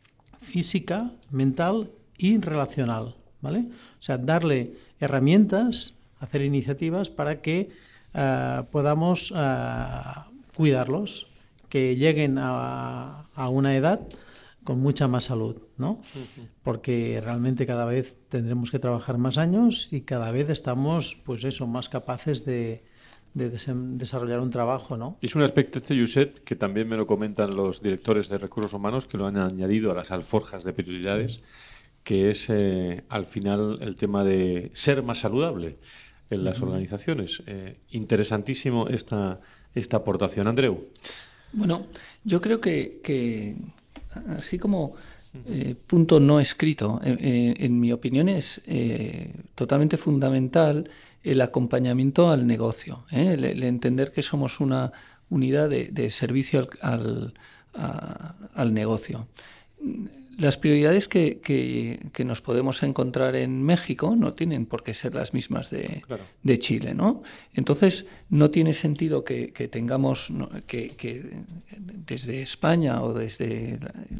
física, mental y relacional, ¿vale? O sea, darle herramientas, hacer iniciativas para que uh, podamos uh, cuidarlos, que lleguen a, a una edad con mucha más salud, ¿no? Porque realmente cada vez tendremos que trabajar más años y cada vez estamos, pues eso, más capaces de de desarrollar un trabajo, ¿no? Es un aspecto este, Josep, que también me lo comentan los directores de recursos humanos, que lo han añadido a las alforjas de prioridades, que es eh, al final el tema de ser más saludable en las uh-huh. organizaciones. Eh, interesantísimo esta, esta aportación. Andreu. Bueno, yo creo que, que así como eh, punto no escrito, eh, eh, en mi opinión es eh, totalmente fundamental el acompañamiento al negocio, ¿eh? el, el entender que somos una unidad de, de servicio al, al, a, al negocio. Las prioridades que, que, que nos podemos encontrar en México no tienen por qué ser las mismas de, claro. de Chile, ¿no? Entonces, no tiene sentido que, que tengamos, que, que desde España o desde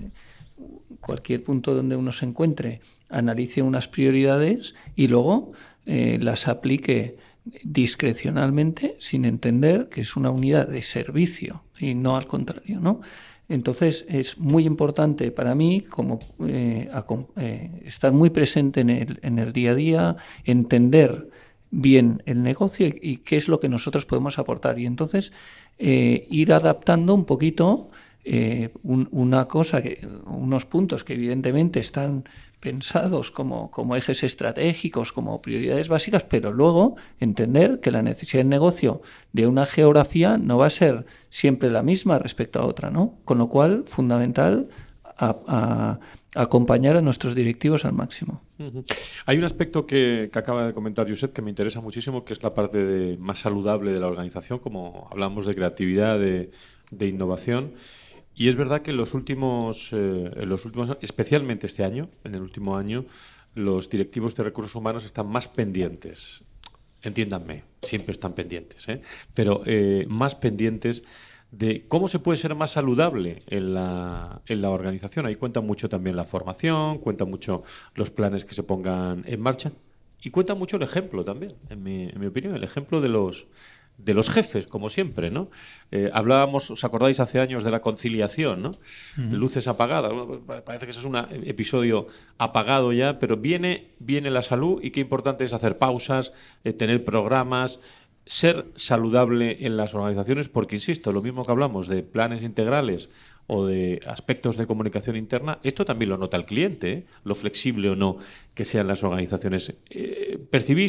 cualquier punto donde uno se encuentre, analice unas prioridades y luego Eh, las aplique discrecionalmente sin entender que es una unidad de servicio y no al contrario, ¿no? Entonces es muy importante para mí como eh, a, eh, estar muy presente en el, en el día a día, entender bien el negocio y, y qué es lo que nosotros podemos aportar y entonces eh, ir adaptando un poquito eh, un, una cosa, que, unos puntos que evidentemente están pensados como, como ejes estratégicos, como prioridades básicas, pero luego entender que la necesidad de negocio de una geografía no va a ser siempre la misma respecto a otra, ¿no? Con lo cual, fundamental a, a, a acompañar a nuestros directivos al máximo. Uh-huh. Hay un aspecto que, que acaba de comentar Josep que me interesa muchísimo, que es la parte de, más saludable de la organización, como hablamos de creatividad, de, de innovación. Y es verdad que en los últimos, eh, en los últimos, especialmente este año, en el último año, los directivos de recursos humanos están más pendientes. Entiéndanme, siempre están pendientes, ¿eh? pero eh, más pendientes de cómo se puede ser más saludable en la, en la organización. Ahí cuenta mucho también la formación, cuenta mucho los planes que se pongan en marcha y cuenta mucho el ejemplo también, en mi, en mi opinión, el ejemplo de los de los jefes, como siempre, ¿no? Eh, hablábamos, ¿os acordáis hace años de la conciliación, ¿no? Uh-huh. Luces apagadas. Bueno, pues parece que eso es un episodio apagado ya, pero viene, viene la salud y qué importante es hacer pausas, eh, tener programas, ser saludable en las organizaciones, porque, insisto, lo mismo que hablamos de planes integrales o de aspectos de comunicación interna, esto también lo nota el cliente, ¿eh? Lo flexible o no que sean las organizaciones. Eh, ¿Percibís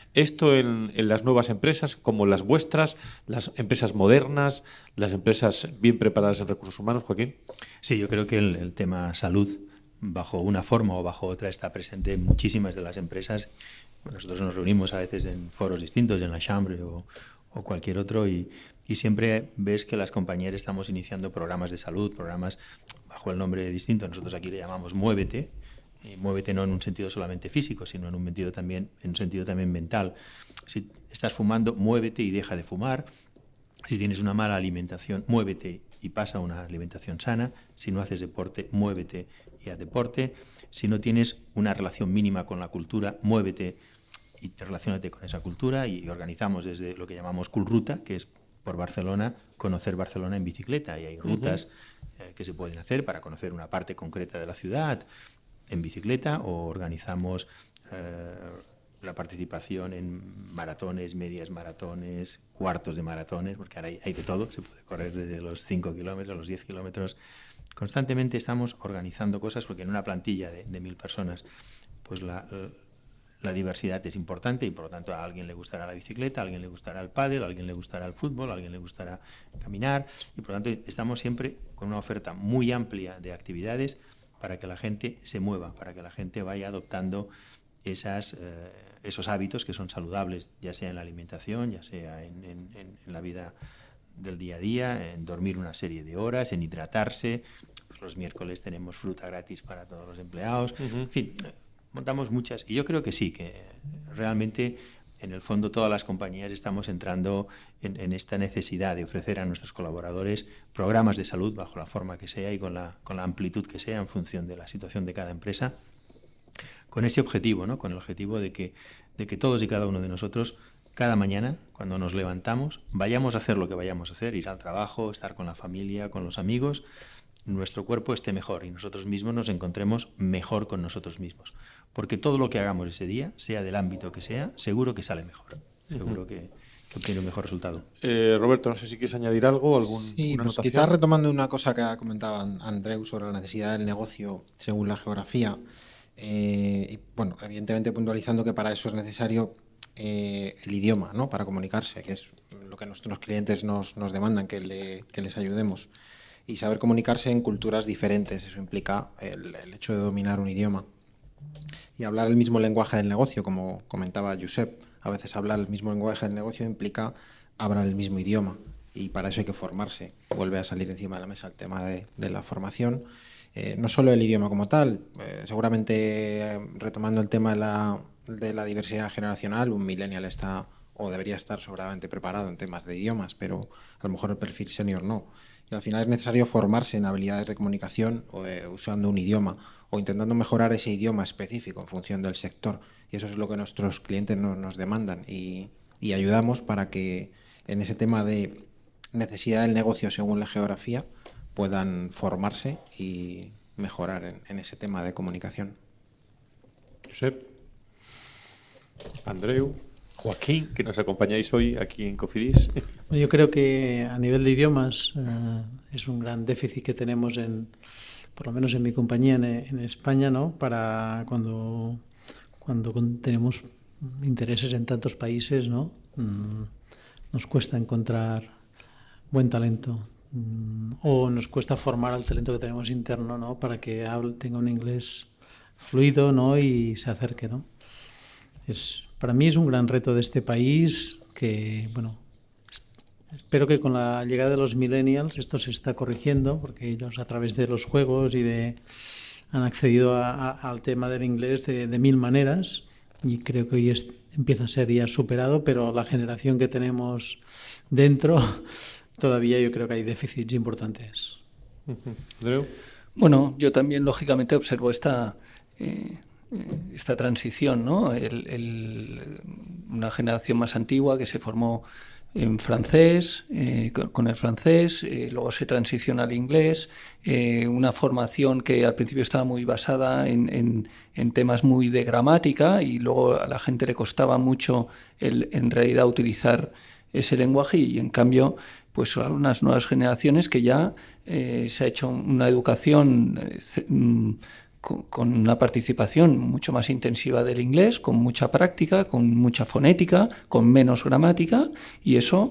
Esto en, en las nuevas empresas, como las vuestras, las empresas modernas, las empresas bien preparadas en recursos humanos, Joaquín. Sí, yo creo que el, el tema salud, bajo una forma o bajo otra, está presente en muchísimas de las empresas. Nosotros nos reunimos a veces en foros distintos, en la Chambre o, o cualquier otro, y, y siempre ves que las compañías estamos iniciando programas de salud, programas bajo el nombre distinto. Nosotros aquí le llamamos Muévete, y muévete no en un sentido solamente físico, sino en un sentido también, en un sentido también mental. Si estás fumando, muévete y deja de fumar. Si tienes una mala alimentación, muévete y pasa a una alimentación sana. Si no haces deporte, muévete y haz deporte. Si no tienes una relación mínima con la cultura, muévete y relaciónate con esa cultura. Y organizamos desde lo que llamamos Cool Ruta, que es por Barcelona, conocer Barcelona en bicicleta. Y hay rutas uh-huh. eh, que se pueden hacer para conocer una parte concreta de la ciudad en bicicleta, o organizamos eh, la participación en maratones, medias maratones, cuartos de maratones, porque ahora hay, hay de todo, se puede correr desde los cinco kilómetros a los diez kilómetros. Constantemente estamos organizando cosas, porque en una plantilla de, de mil personas, pues la, la diversidad es importante, y por lo tanto a alguien le gustará la bicicleta, a alguien le gustará el pádel, a alguien le gustará el fútbol, a alguien le gustará caminar, y por lo tanto estamos siempre con una oferta muy amplia de actividades para que la gente se mueva, para que la gente vaya adoptando esas, eh, esos hábitos que son saludables, ya sea en la alimentación, ya sea en, en, en la vida del día a día, en dormir una serie de horas, en hidratarse. Pues los miércoles tenemos fruta gratis para todos los empleados. Uh-huh. En fin, montamos muchas. Y yo creo que sí, que realmente, en el fondo, todas las compañías estamos entrando en, en esta necesidad de ofrecer a nuestros colaboradores programas de salud bajo la forma que sea y con la, con la amplitud que sea en función de la situación de cada empresa, con ese objetivo, ¿no? Con el objetivo de que, de que todos y cada uno de nosotros, cada mañana, cuando nos levantamos, vayamos a hacer lo que vayamos a hacer, ir al trabajo, estar con la familia, con los amigos, nuestro cuerpo esté mejor y nosotros mismos nos encontremos mejor con nosotros mismos. Porque todo lo que hagamos ese día, sea del ámbito que sea, seguro que sale mejor. Seguro uh-huh. que, que obtiene un mejor resultado. Eh, Roberto, no sé si quieres añadir algo. Algún, sí, pues quizás retomando una cosa que comentaba Andreu sobre la necesidad del negocio según la geografía. Eh, y bueno, evidentemente puntualizando que para eso es necesario eh, el idioma, ¿no? Para comunicarse, que es lo que nuestros clientes nos, nos demandan, que, le, que les ayudemos. Y saber comunicarse en culturas diferentes, eso implica el, el hecho de dominar un idioma. Y hablar el mismo lenguaje del negocio, como comentaba Josep. A veces hablar el mismo lenguaje del negocio implica hablar el mismo idioma. Y para eso hay que formarse. Vuelve a salir encima de la mesa el tema de, de la formación. Eh, no solo el idioma como tal. Eh, seguramente, eh, retomando el tema de la, de la diversidad generacional, un millennial está o debería estar sobradamente preparado en temas de idiomas, pero a lo mejor el perfil senior no. Y al final es necesario formarse en habilidades de comunicación o, eh, usando un idioma o intentando mejorar ese idioma específico en función del sector. Y eso es lo que nuestros clientes no, nos demandan y, y ayudamos para que en ese tema de necesidad del negocio según la geografía puedan formarse y mejorar en, en ese tema de comunicación. Josep, Andreu, Joaquín, que nos acompañáis hoy aquí en Cofidis. Yo creo que a nivel de idiomas eh, es un gran déficit que tenemos, en, por lo menos en mi compañía en, en España, ¿no? Para cuando, cuando tenemos intereses en tantos países, ¿no? Mm, nos cuesta encontrar buen talento mm, o nos cuesta formar al talento que tenemos interno, ¿no? Para que hable, tenga un inglés fluido, ¿no? Y se acerque, ¿no? Es, para mí es un gran reto de este país que, bueno, espero que con la llegada de los millennials esto se está corrigiendo, porque ellos a través de los juegos y de han accedido a, a, al tema del inglés de, de mil maneras y creo que hoy es, empieza a ser ya superado, pero la generación que tenemos dentro todavía yo creo que hay déficits importantes. ¿Andreu? Bueno, yo también lógicamente observo esta... Eh, esta transición, ¿no? El, el, una generación más antigua que se formó en francés, eh, con, con el francés, eh, luego se transiciona al inglés, eh, una formación que al principio estaba muy basada en, en, en temas muy de gramática y luego a la gente le costaba mucho el, en realidad utilizar ese lenguaje y en cambio pues son unas nuevas generaciones que ya eh, se ha hecho una educación eh, con, con una participación mucho más intensiva del inglés, con mucha práctica, con mucha fonética, con menos gramática, y eso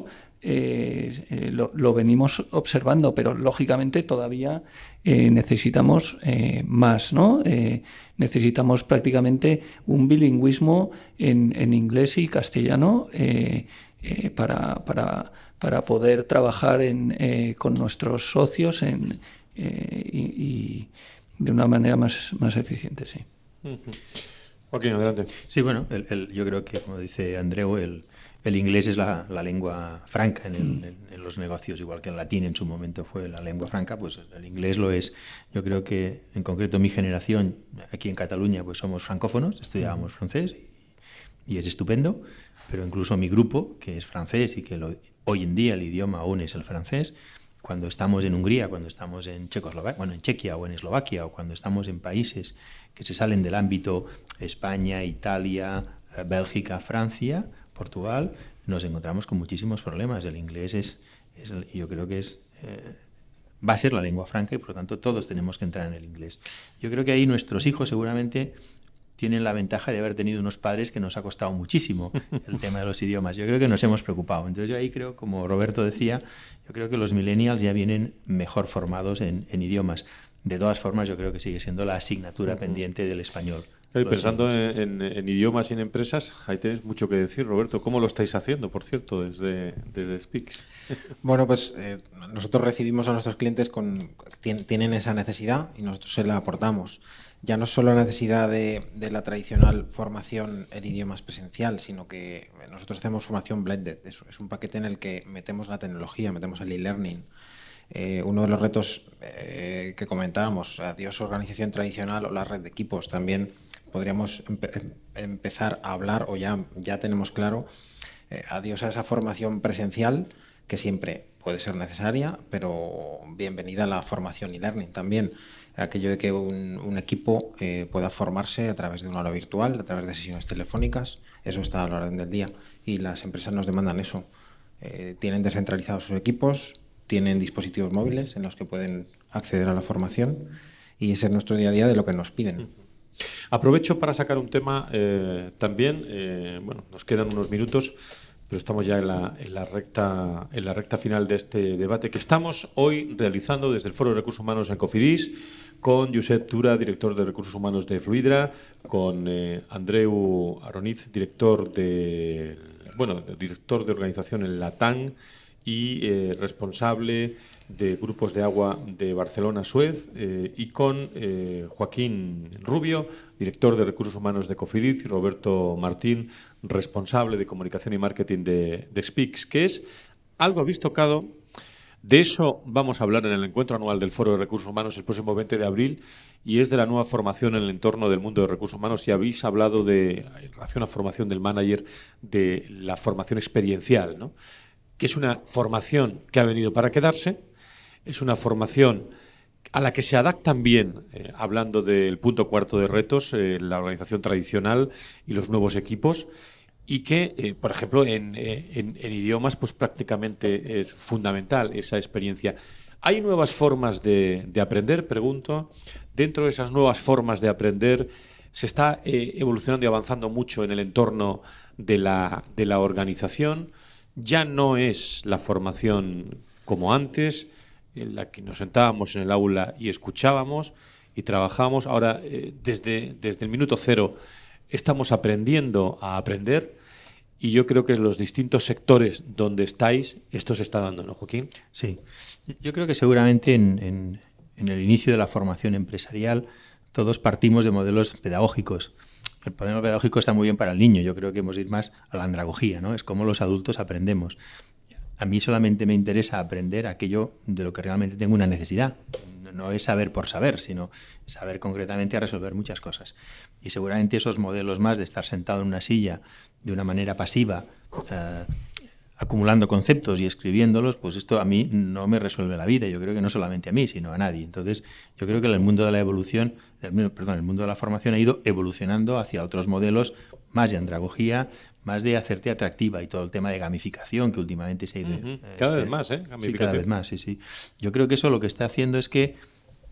eh, eh, lo, lo venimos observando, pero lógicamente todavía eh, necesitamos eh, más, ¿no? Eh, necesitamos prácticamente un bilingüismo en, en inglés y castellano eh, eh, para, para, para poder trabajar en, eh, con nuestros socios en, eh, y, y de una manera más, más eficiente, sí. Uh-huh. Joaquín, adelante. Sí, bueno, el, el, yo creo que, como dice Andreu, el, el inglés es la, la lengua franca en, el, mm. en, en los negocios, igual que el latín en su momento fue la lengua franca, pues el inglés lo es. Yo creo que, en concreto, mi generación, aquí en Cataluña, pues somos francófonos, estudiábamos mm. francés y, y es estupendo, pero incluso mi grupo, que es francés y que lo, hoy en día el idioma aún es el francés, cuando estamos en Hungría, cuando estamos en Checoslovaquia, bueno, en Chequia o en Eslovaquia, o cuando estamos en países que se salen del ámbito España, Italia, Bélgica, Francia, Portugal, nos encontramos con muchísimos problemas. El inglés es, es yo creo que es eh, va a ser la lengua franca y por lo tanto todos tenemos que entrar en el inglés. Yo creo que ahí nuestros hijos seguramente tienen la ventaja de haber tenido unos padres que nos ha costado muchísimo el tema de los idiomas. Yo creo que nos hemos preocupado. Entonces yo ahí creo, como Roberto decía, yo creo que los millennials ya vienen mejor formados en, en idiomas. De todas formas, yo creo que sigue siendo la asignatura uh-huh. pendiente del español. Y pensando en, en, en idiomas y en empresas, ahí tenéis mucho que decir, Roberto. ¿Cómo lo estáis haciendo, por cierto, desde, desde Speaks? Bueno, pues eh, nosotros recibimos a nuestros clientes con tienen esa necesidad y nosotros se la aportamos. Ya no solo la necesidad de, de la tradicional formación en idiomas presencial, sino que nosotros hacemos formación blended. Es, es un paquete en el que metemos la tecnología, metemos el e-learning. Eh, uno de los retos eh, que comentábamos, adiós organización tradicional o la red de equipos, también podríamos empe- empezar a hablar, o ya, ya tenemos claro, eh, adiós a esa formación presencial, que siempre puede ser necesaria, pero bienvenida a la formación e-learning también. Aquello de que un, un equipo eh, pueda formarse a través de una aula virtual, a través de sesiones telefónicas, eso está a la orden del día y las empresas nos demandan eso. Eh, tienen descentralizados sus equipos, tienen dispositivos móviles en los que pueden acceder a la formación y ese es nuestro día a día de lo que nos piden. Aprovecho para sacar un tema eh, también, eh, bueno, nos quedan unos minutos, pero estamos ya en la, en la recta en la recta final de este debate que estamos hoy realizando desde el Foro de Recursos Humanos en Cofidis, con Josep Tura, director de Recursos Humanos de Fluidra, con eh, Andreu Aroniz, director de bueno, director de organización en Latam y eh, responsable de grupos de agua de Barcelona Suez, eh, y con eh, Joaquín Rubio, director de Recursos Humanos de Cofidis, y Roberto Martín, responsable de comunicación y marketing de, de Speaks, que es algo habéis tocado. De eso vamos a hablar en el encuentro anual del Foro de Recursos Humanos el próximo veinte de abril, y es de la nueva formación en el entorno del mundo de recursos humanos. Y habéis hablado de, en relación a formación del manager, de la formación experiencial, ¿no? Que es una formación que ha venido para quedarse, es una formación a la que se adaptan bien, eh, hablando del punto cuarto de retos, eh, la organización tradicional y los nuevos equipos, y que, eh, por ejemplo, en, eh, en, en idiomas, pues prácticamente es fundamental esa experiencia. ¿Hay nuevas formas de, de aprender? Pregunto. Dentro de esas nuevas formas de aprender, se está eh, evolucionando y avanzando mucho en el entorno de la, de la organización. Ya no es la formación como antes, en la que nos sentábamos en el aula y escuchábamos y trabajábamos. Ahora, eh, desde, desde el minuto cero, estamos aprendiendo a aprender, y yo creo que en los distintos sectores donde estáis, esto se está dando, ¿no, Joaquín? Sí. Yo creo que seguramente en, en, en el inicio de la formación empresarial todos partimos de modelos pedagógicos. El modelo pedagógico está muy bien para el niño. Yo creo que hemos de ir más a la andragogía, ¿no? Es como los adultos aprendemos. A mí solamente me interesa aprender aquello de lo que realmente tengo una necesidad. No es saber por saber, sino saber concretamente a resolver muchas cosas. Y seguramente esos modelos más de estar sentado en una silla de una manera pasiva, eh, acumulando conceptos y escribiéndolos, pues esto a mí no me resuelve la vida. Yo creo que no solamente a mí, sino a nadie. Entonces, yo creo que el mundo de la evolución, perdón, el mundo de la formación ha ido evolucionando hacia otros modelos más de andragogía, más de hacerte atractiva, y todo el tema de gamificación que últimamente se ha ido... Uh-huh. Eh, cada vez más, ¿eh? Sí, cada vez más, sí, sí. Yo creo que eso lo que está haciendo es que eh,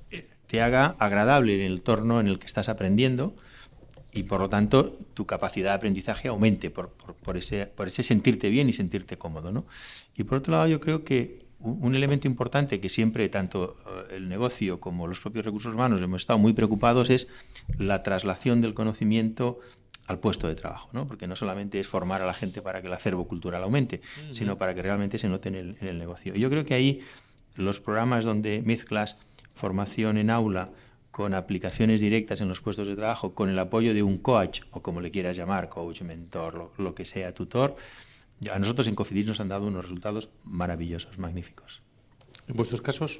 te haga agradable el entorno en el que estás aprendiendo y, por lo tanto, tu capacidad de aprendizaje aumente por, por, por, ese, por ese sentirte bien y sentirte cómodo, ¿no? Y, por otro lado, yo creo que un elemento importante que siempre tanto el negocio como los propios recursos humanos hemos estado muy preocupados es la traslación del conocimiento al puesto de trabajo, ¿no? Porque no solamente es formar a la gente para que el acervo cultural aumente, uh-huh. sino para que realmente se note en el, en el negocio. Y yo creo que ahí los programas donde mezclas formación en aula con aplicaciones directas en los puestos de trabajo, con el apoyo de un coach, o como le quieras llamar, coach, mentor, lo, lo que sea, tutor, a nosotros en Cofidis nos han dado unos resultados maravillosos, magníficos. ¿En vuestros casos?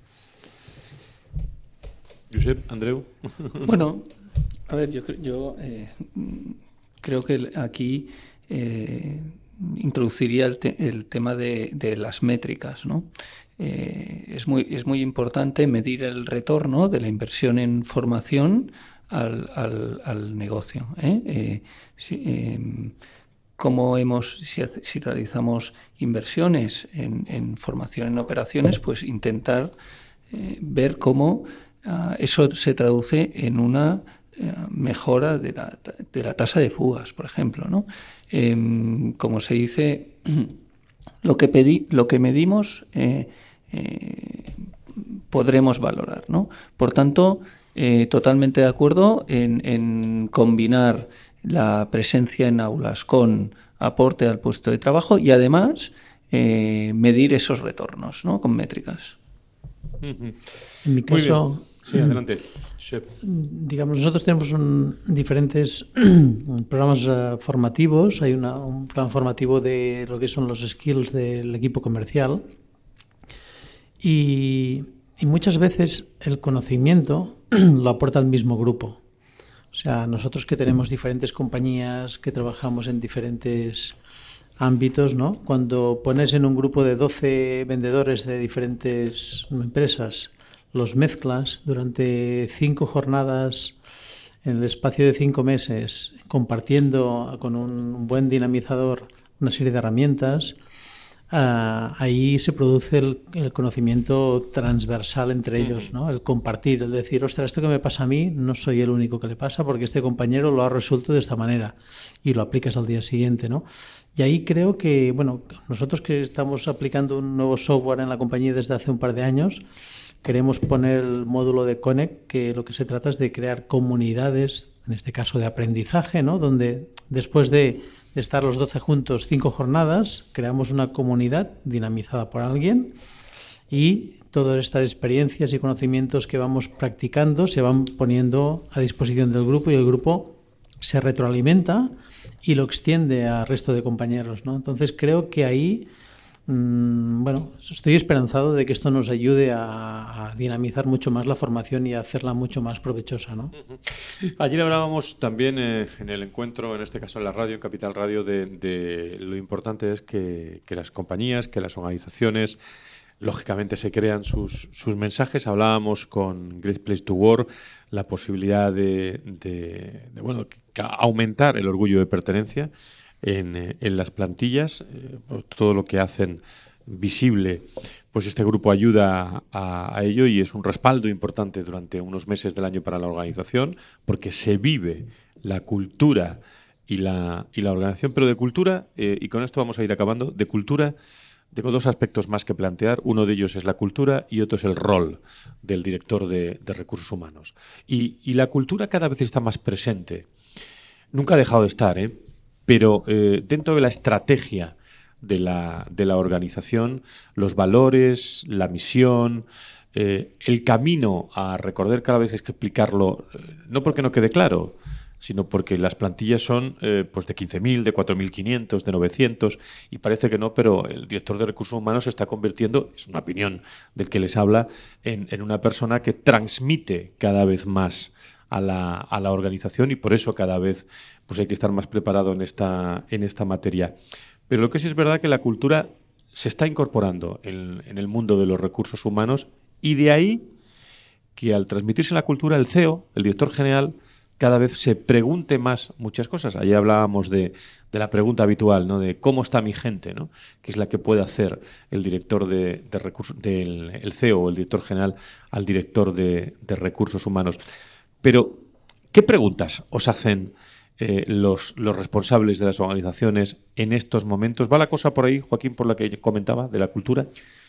Josep, Andreu. Bueno, a ver, yo, yo eh, creo que aquí eh, introduciría el, te, el tema de, de las métricas, ¿no? Eh, es muy, es muy importante medir el retorno de la inversión en formación al, al, al negocio, ¿eh? Eh, si, eh, Como hemos, si, si realizamos inversiones en, en formación en operaciones, pues intentar eh, ver cómo uh, eso se traduce en una uh, mejora de la, de la tasa de fugas, por ejemplo, ¿no? Eh, como se dice, lo que, pedí, lo que medimos eh, eh, podremos valorar, ¿no? Por tanto, eh, totalmente de acuerdo en, en combinar la presencia en aulas con aporte al puesto de trabajo y además eh, medir esos retornos, ¿no? Con métricas. En mi caso, sí, adelante. Shep. Digamos, nosotros tenemos un, diferentes programas uh, formativos. Hay una, un plan formativo de lo que son los skills del equipo comercial y, y muchas veces el conocimiento lo aporta el mismo grupo. O sea, nosotros que tenemos diferentes compañías, que trabajamos en diferentes ámbitos, ¿no? Cuando pones en un grupo de doce vendedores de diferentes empresas, los mezclas durante cinco jornadas en el espacio de cinco meses, compartiendo con un buen dinamizador una serie de herramientas, Uh, ahí se produce el, el conocimiento transversal entre ellos, ¿no? El compartir, el decir, ostras, esto que me pasa a mí no soy el único que le pasa porque este compañero lo ha resuelto de esta manera y lo aplicas al día siguiente, ¿no? Y ahí creo que, bueno, nosotros que estamos aplicando un nuevo software en la compañía desde hace un par de años, queremos poner el módulo de Connect, que lo que se trata es de crear comunidades, en este caso de aprendizaje, ¿no? Donde después de de estar los doce juntos cinco jornadas, creamos una comunidad dinamizada por alguien y todas estas experiencias y conocimientos que vamos practicando se van poniendo a disposición del grupo y el grupo se retroalimenta y lo extiende al resto de compañeros, ¿no? Entonces creo que ahí, mmm, bueno, estoy esperanzado de que esto nos ayude a, a dinamizar mucho más la formación y a hacerla mucho más provechosa, ¿no? Ayer hablábamos también eh, en el encuentro, en este caso en la radio, en Capital Radio, de, de lo importante es que, que las compañías, que las organizaciones, lógicamente se crean sus, sus mensajes. Hablábamos con Great Place to Work la posibilidad de, de, de bueno, aumentar el orgullo de pertenencia en, en las plantillas, eh, todo lo que hacen visible, pues este grupo ayuda a, a ello y es un respaldo importante durante unos meses del año para la organización, porque se vive la cultura y la, y la organización, pero de cultura, eh, y con esto vamos a ir acabando, de cultura tengo dos aspectos más que plantear. Uno de ellos es la cultura y otro es el rol del director de, de recursos humanos. Y, y la cultura cada vez está más presente. Nunca ha dejado de estar, ¿eh? Pero eh, dentro de la estrategia de la, de la organización, los valores, la misión, eh, el camino a recordar cada vez hay que explicarlo, eh, no porque no quede claro, sino porque las plantillas son eh, pues de quince mil, de cuatro mil quinientos, de novecientos, y parece que no, pero el director de recursos humanos se está convirtiendo, es una opinión del que les habla, en, en una persona que transmite cada vez más a la, a la organización y por eso cada vez pues hay que estar más preparado en esta, en esta materia. Pero lo que sí es verdad que la cultura se está incorporando en, en el mundo de los recursos humanos y de ahí que al transmitirse la cultura el C E O, el director general, cada vez se pregunte más muchas cosas. Ayer hablábamos de, de la pregunta habitual, ¿no? De cómo está mi gente, ¿no? Que es la que puede hacer el director de, de recursos, del el C E O o el director general al director de, de recursos humanos. Pero, ¿qué preguntas os hacen eh, los, los responsables de las organizaciones en estos momentos? ¿Va la cosa por ahí, Joaquín, por la que comentaba, de la cultura?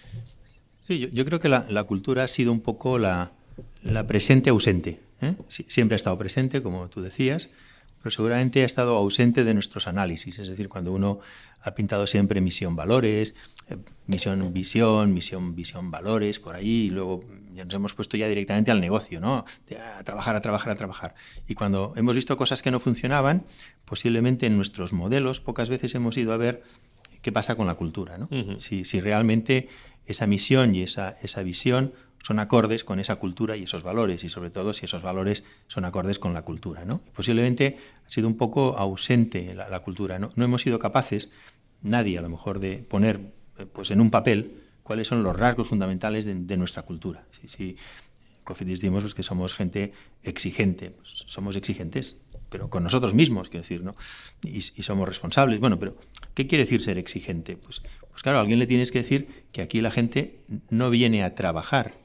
Sí, yo, yo creo que la, la cultura ha sido un poco la, la presente ausente. ¿eh? Sí, siempre ha estado presente, como tú decías, pero seguramente ha estado ausente de nuestros análisis. Es decir, cuando uno ha pintado siempre misión valores, eh, misión visión, misión visión valores, por ahí, y luego ya nos hemos puesto ya directamente al negocio, ¿no? De a trabajar, a trabajar, a trabajar. Y cuando hemos visto cosas que no funcionaban, posiblemente en nuestros modelos pocas veces hemos ido a ver qué pasa con la cultura, ¿no? Uh-huh. Si, si realmente esa misión y esa, esa visión son acordes con esa cultura y esos valores, y sobre todo si esos valores son acordes con la cultura, ¿no? Y posiblemente ha sido un poco ausente la, la cultura, ¿no? No hemos sido capaces, nadie a lo mejor, de poner pues, en un papel cuáles son los rasgos fundamentales de, de nuestra cultura. Si, si Cofidis decimos pues, que somos gente exigente, pues, somos exigentes, pero con nosotros mismos, quiero decir, ¿no? Y, y somos responsables. Bueno, pero ¿qué quiere decir ser exigente? Pues, pues claro, a alguien le tienes que decir que aquí la gente no viene a trabajar,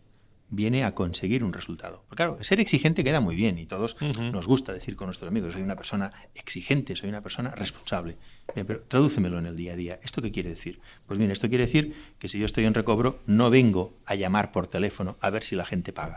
viene a conseguir un resultado. Porque claro, ser exigente queda muy bien y todos uh-huh. nos gusta decir con nuestros amigos, soy una persona exigente, soy una persona responsable. Bien, pero tradúcemelo en el día a día. ¿Esto qué quiere decir? Pues bien, esto quiere decir que si yo estoy en recobro, no vengo a llamar por teléfono a ver si la gente paga.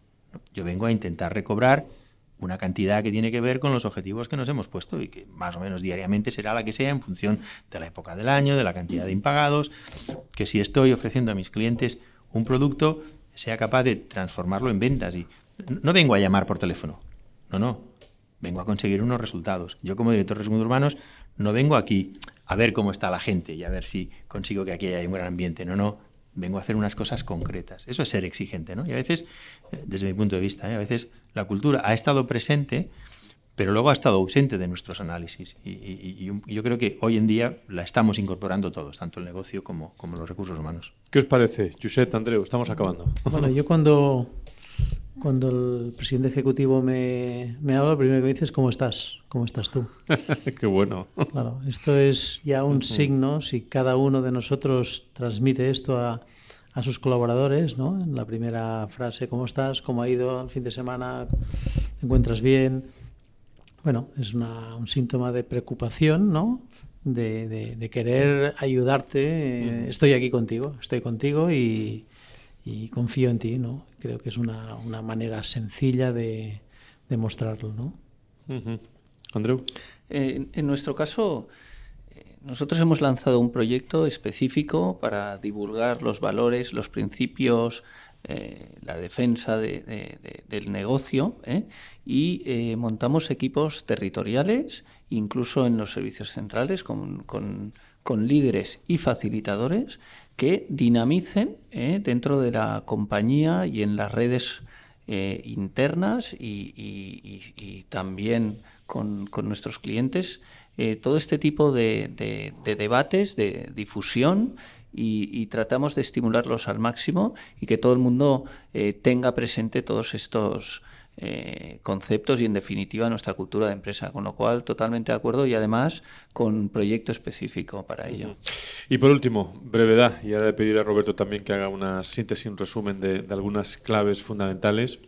Yo vengo a intentar recobrar una cantidad que tiene que ver con los objetivos que nos hemos puesto y que más o menos diariamente será la que sea en función de la época del año, de la cantidad de impagados, que si estoy ofreciendo a mis clientes un producto, sea capaz de transformarlo en ventas. Y no vengo a llamar por teléfono, no, no, vengo a conseguir unos resultados. Yo como director de recursos humanos no vengo aquí a ver cómo está la gente y a ver si consigo que aquí haya un gran ambiente, no, no. Vengo a hacer unas cosas concretas. Eso es ser exigente, ¿no? Y a veces, desde mi punto de vista, ¿eh? a veces la cultura ha estado presente, pero luego ha estado ausente de nuestros análisis. Y, y, y yo creo que hoy en día la estamos incorporando todos, tanto el negocio como, como los recursos humanos. ¿Qué os parece? Josep, Andreu, estamos acabando. Bueno, yo cuando, cuando el presidente ejecutivo me, me habla, lo primero que me dice es ¿cómo estás? ¿Cómo estás tú? Qué bueno. Claro, esto es ya un uh-huh. signo, si cada uno de nosotros transmite esto a, a sus colaboradores, ¿no? En la primera frase, ¿cómo estás? ¿Cómo ha ido el fin de semana? ¿Te encuentras bien? Bueno, es una, un síntoma de preocupación, ¿no? De, de, de querer ayudarte. Eh, uh-huh. Estoy aquí contigo, estoy contigo y, y confío en ti, ¿no? Creo que es una, una manera sencilla de, de mostrarlo, ¿no? Uh-huh. Andreu. Eh, en nuestro caso, eh, nosotros hemos lanzado un proyecto específico para divulgar los valores, los principios, eh, la defensa de, de, de, del negocio, ¿eh? y eh, montamos equipos territoriales, incluso en los servicios centrales, con, con, con líderes y facilitadores que dinamicen eh, dentro de la compañía y en las redes eh, internas y, y, y, y también con, con nuestros clientes, eh, todo este tipo de, de, de debates, de difusión, y, y tratamos de estimularlos al máximo y que todo el mundo eh, tenga presente todos estos eh, conceptos y, en definitiva, nuestra cultura de empresa. Con lo cual, totalmente de acuerdo y, además, con un proyecto específico para ello. Y, por último, brevedad. Y ahora le pediré a Roberto también que haga una síntesis, un resumen de, de algunas claves fundamentales.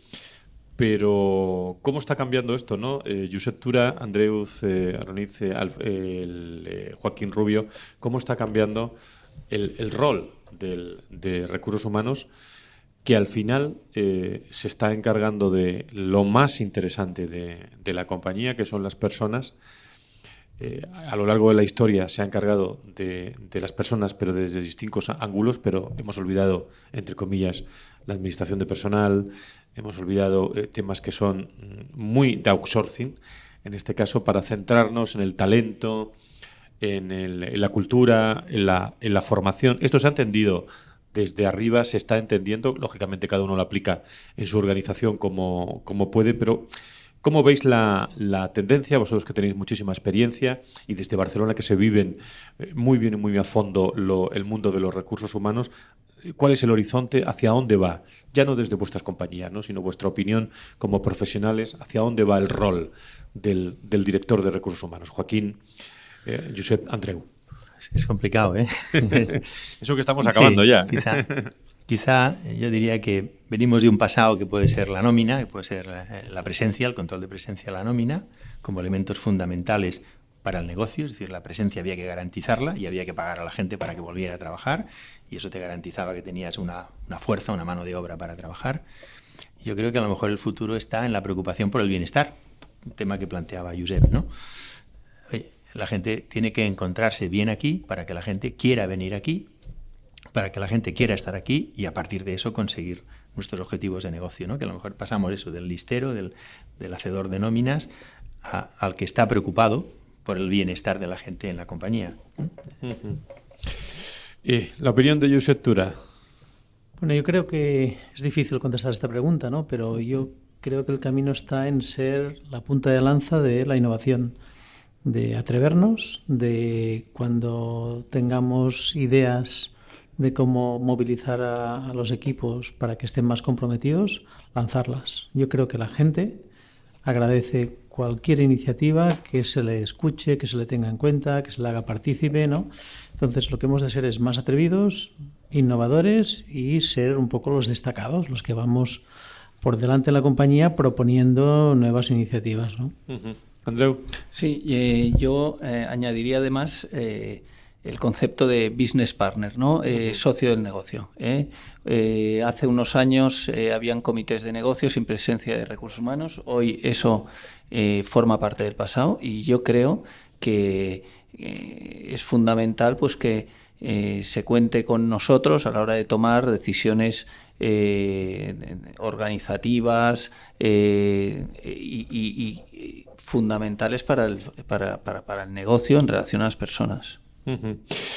Pero, ¿cómo está cambiando esto, no? Eh, Josep Tura, Andreu eh, Aroniz, eh, Alf, eh, el, eh, Joaquín Rubio, ¿cómo está cambiando el, el rol del, de recursos humanos, que al final eh, se está encargando de lo más interesante de, de la compañía, que son las personas? Eh, a lo largo de la historia se ha encargado de, de las personas, pero desde distintos ángulos, pero hemos olvidado, entre comillas, la administración de personal, hemos olvidado eh, temas que son muy de outsourcing, en este caso, para centrarnos en el talento, en, el, en la cultura, en la, en la formación. Esto se ha entendido desde arriba, se está entendiendo, lógicamente cada uno lo aplica en su organización como, como puede, pero ¿cómo veis la, la tendencia, vosotros que tenéis muchísima experiencia y desde Barcelona que se viven muy bien y muy a fondo lo, el mundo de los recursos humanos? cuál es el horizonte, hacia dónde va, ya no desde vuestras compañías, ¿no? sino vuestra opinión como profesionales, hacia dónde va el rol del, del director de recursos humanos. Joaquín, eh, Josep, Andreu. Es complicado, ¿eh? Eso que estamos acabando sí, ya. Quizá, quizá yo diría que venimos de un pasado que puede ser la nómina, que puede ser la, la presencia, el control de presencia de la nómina, como elementos fundamentales para el negocio, es decir, la presencia había que garantizarla y había que pagar a la gente para que volviera a trabajar y eso te garantizaba que tenías una, una fuerza, una mano de obra para trabajar. Yo creo que a lo mejor el futuro está en la preocupación por el bienestar, un tema que planteaba Josep, ¿no? Oye, la gente tiene que encontrarse bien aquí para que la gente quiera venir aquí, para que la gente quiera estar aquí y a partir de eso conseguir nuestros objetivos de negocio, ¿no? Que a lo mejor pasamos eso del listero, del, del hacedor de nóminas, a, al que está preocupado por el bienestar de la gente en la compañía. Uh-huh. Y la opinión de Josep Tura. Bueno, yo creo que es difícil contestar esta pregunta, ¿no? Pero yo creo que el camino está en ser la punta de lanza de la innovación, de atrevernos, de cuando tengamos ideas de cómo movilizar a, a los equipos para que estén más comprometidos, lanzarlas. Yo creo que la gente agradece cualquier iniciativa que se le escuche, que se le tenga en cuenta, que se le haga partícipe, ¿no? Entonces lo que hemos de ser es más atrevidos, innovadores y ser un poco los destacados, los que vamos por delante de la compañía proponiendo nuevas iniciativas, ¿no? Uh-huh. Andreu. Sí, eh, yo eh, añadiría además eh, el concepto de business partner, ¿no? Eh, socio del negocio. ¿eh? Eh, hace unos años eh, habían comités de negocio sin presencia de recursos humanos. Hoy eso eh, forma parte del pasado y yo creo que eh, es fundamental pues que eh, se cuente con nosotros a la hora de tomar decisiones eh, organizativas eh, y, y, y fundamentales para el, para, para, para el negocio en relación a las personas. Uh-huh.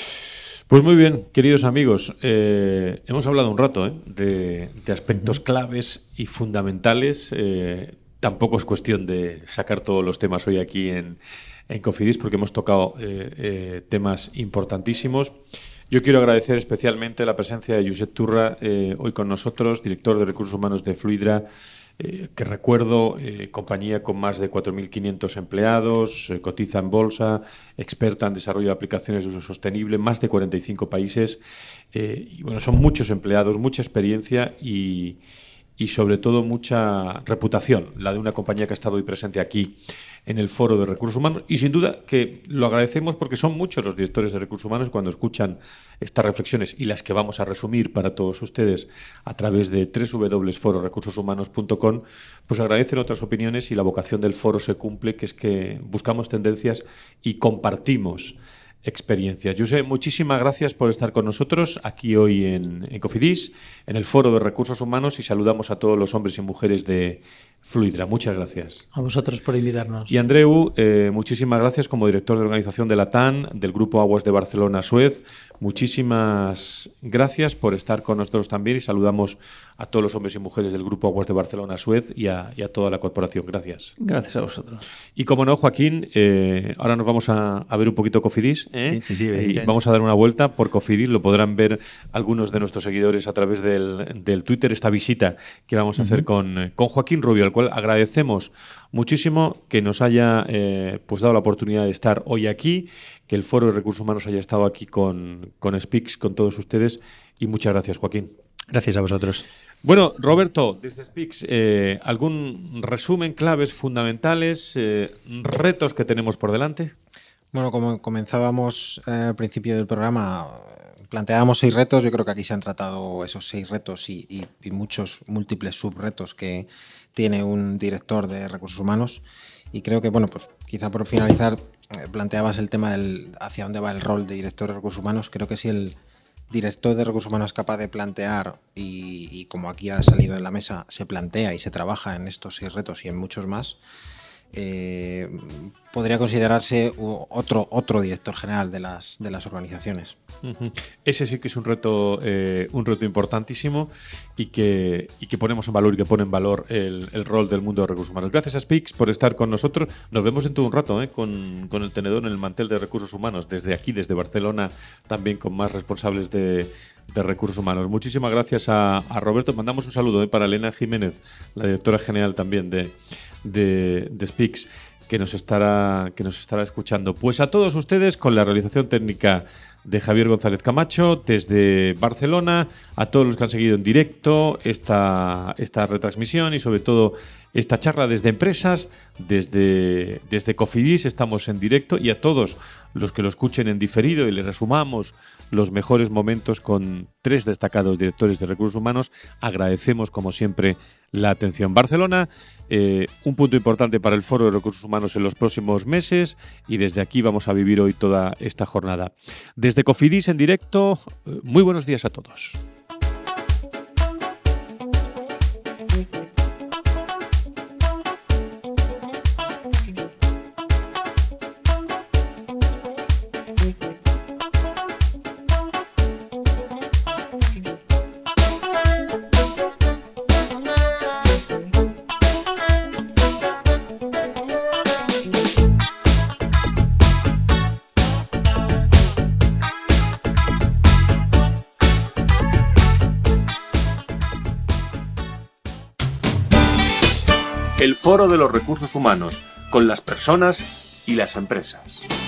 Pues muy bien, queridos amigos, eh, hemos hablado un rato ¿eh? de, de aspectos claves y fundamentales. Eh, tampoco es cuestión de sacar todos los temas hoy aquí en, en Cofidis porque hemos tocado eh, eh, temas importantísimos. Yo quiero agradecer especialmente la presencia de Josep Tura eh, hoy con nosotros, director de Recursos Humanos de Fluidra, eh, que recuerdo, eh, compañía con más de cuatro mil quinientos empleados, eh, cotiza en bolsa, experta en desarrollo de aplicaciones de uso sostenible, más de cuarenta y cinco países. Eh, y bueno, son muchos empleados, mucha experiencia y, y sobre todo mucha reputación, la de una compañía que ha estado hoy presente aquí en el Foro de Recursos Humanos y sin duda que lo agradecemos porque son muchos los directores de recursos humanos cuando escuchan estas reflexiones y las que vamos a resumir para todos ustedes a través de doble u doble u doble u punto foro recursos humanos punto com, pues agradecen otras opiniones y la vocación del foro se cumple, que es que buscamos tendencias y compartimos experiencias. Josep, muchísimas gracias por estar con nosotros aquí hoy en, en Cofidis, en el Foro de Recursos Humanos y saludamos a todos los hombres y mujeres de Fluidra. Muchas gracias. A vosotros por invitarnos. Y Andreu, eh, muchísimas gracias como director de organización de la T A N, del Grupo Aguas de Barcelona Suez. Muchísimas gracias por estar con nosotros también y saludamos a todos los hombres y mujeres del Grupo Aguas de Barcelona Suez y a, y a toda la corporación. Gracias. Gracias a vosotros. Y como no, Joaquín, eh, ahora nos vamos a, a ver un poquito Cofidis. ¿eh? Sí, sí, sí, y vamos a dar una vuelta por Cofidis. Lo podrán ver algunos de nuestros seguidores a través del, del Twitter, esta visita que vamos a uh-huh. hacer con, con Joaquín Rubio, al cual agradecemos muchísimo que nos haya eh, pues dado la oportunidad de estar hoy aquí, que el Foro de Recursos Humanos haya estado aquí con, con Speaks, con todos ustedes. Y muchas gracias, Joaquín. Gracias a vosotros. Bueno, Roberto, desde Speaks, eh, ¿algún resumen, claves fundamentales, eh, retos que tenemos por delante? Bueno, como comenzábamos eh, al principio del programa, planteábamos seis retos. Yo creo que aquí se han tratado esos seis retos y, y, y muchos múltiples subretos que tiene un director de recursos humanos. Y creo que, bueno, pues quizá por finalizar, eh, planteabas el tema del hacia dónde va el rol de director de recursos humanos. Creo que si el director de recursos humanos es capaz de plantear y, y como aquí ha salido en la mesa, se plantea y se trabaja en estos seis retos y en muchos más, eh, podría considerarse otro, otro director general de las, de las organizaciones. Uh-huh. Ese sí que es un reto, eh, un reto importantísimo y que, y que ponemos en valor y que pone en valor el, el rol del mundo de recursos humanos. Gracias a Spix por estar con nosotros. Nos vemos dentro de un rato eh, con, con el tenedor en el mantel de recursos humanos, desde aquí, desde Barcelona, también con más responsables de, de recursos humanos. Muchísimas gracias a, a Roberto. Mandamos un saludo eh, para Elena Jiménez, la directora general también de, de, de Spix, que nos estará que nos estará escuchando. Pues a todos ustedes, con la realización técnica de Javier González Camacho desde Barcelona, a todos los que han seguido en directo esta, esta retransmisión y sobre todo esta charla desde empresas, desde, desde Cofidis estamos en directo, y a todos los que lo escuchen en diferido y les resumamos los mejores momentos con tres destacados directores de recursos humanos, agradecemos como siempre la atención. Barcelona, eh, un punto importante para el Foro de Recursos Humanos en los próximos meses, y desde aquí vamos a vivir hoy toda esta jornada. Desde Cofidis en directo, eh, muy buenos días a todos. El Foro de los Recursos Humanos, con las personas y las empresas.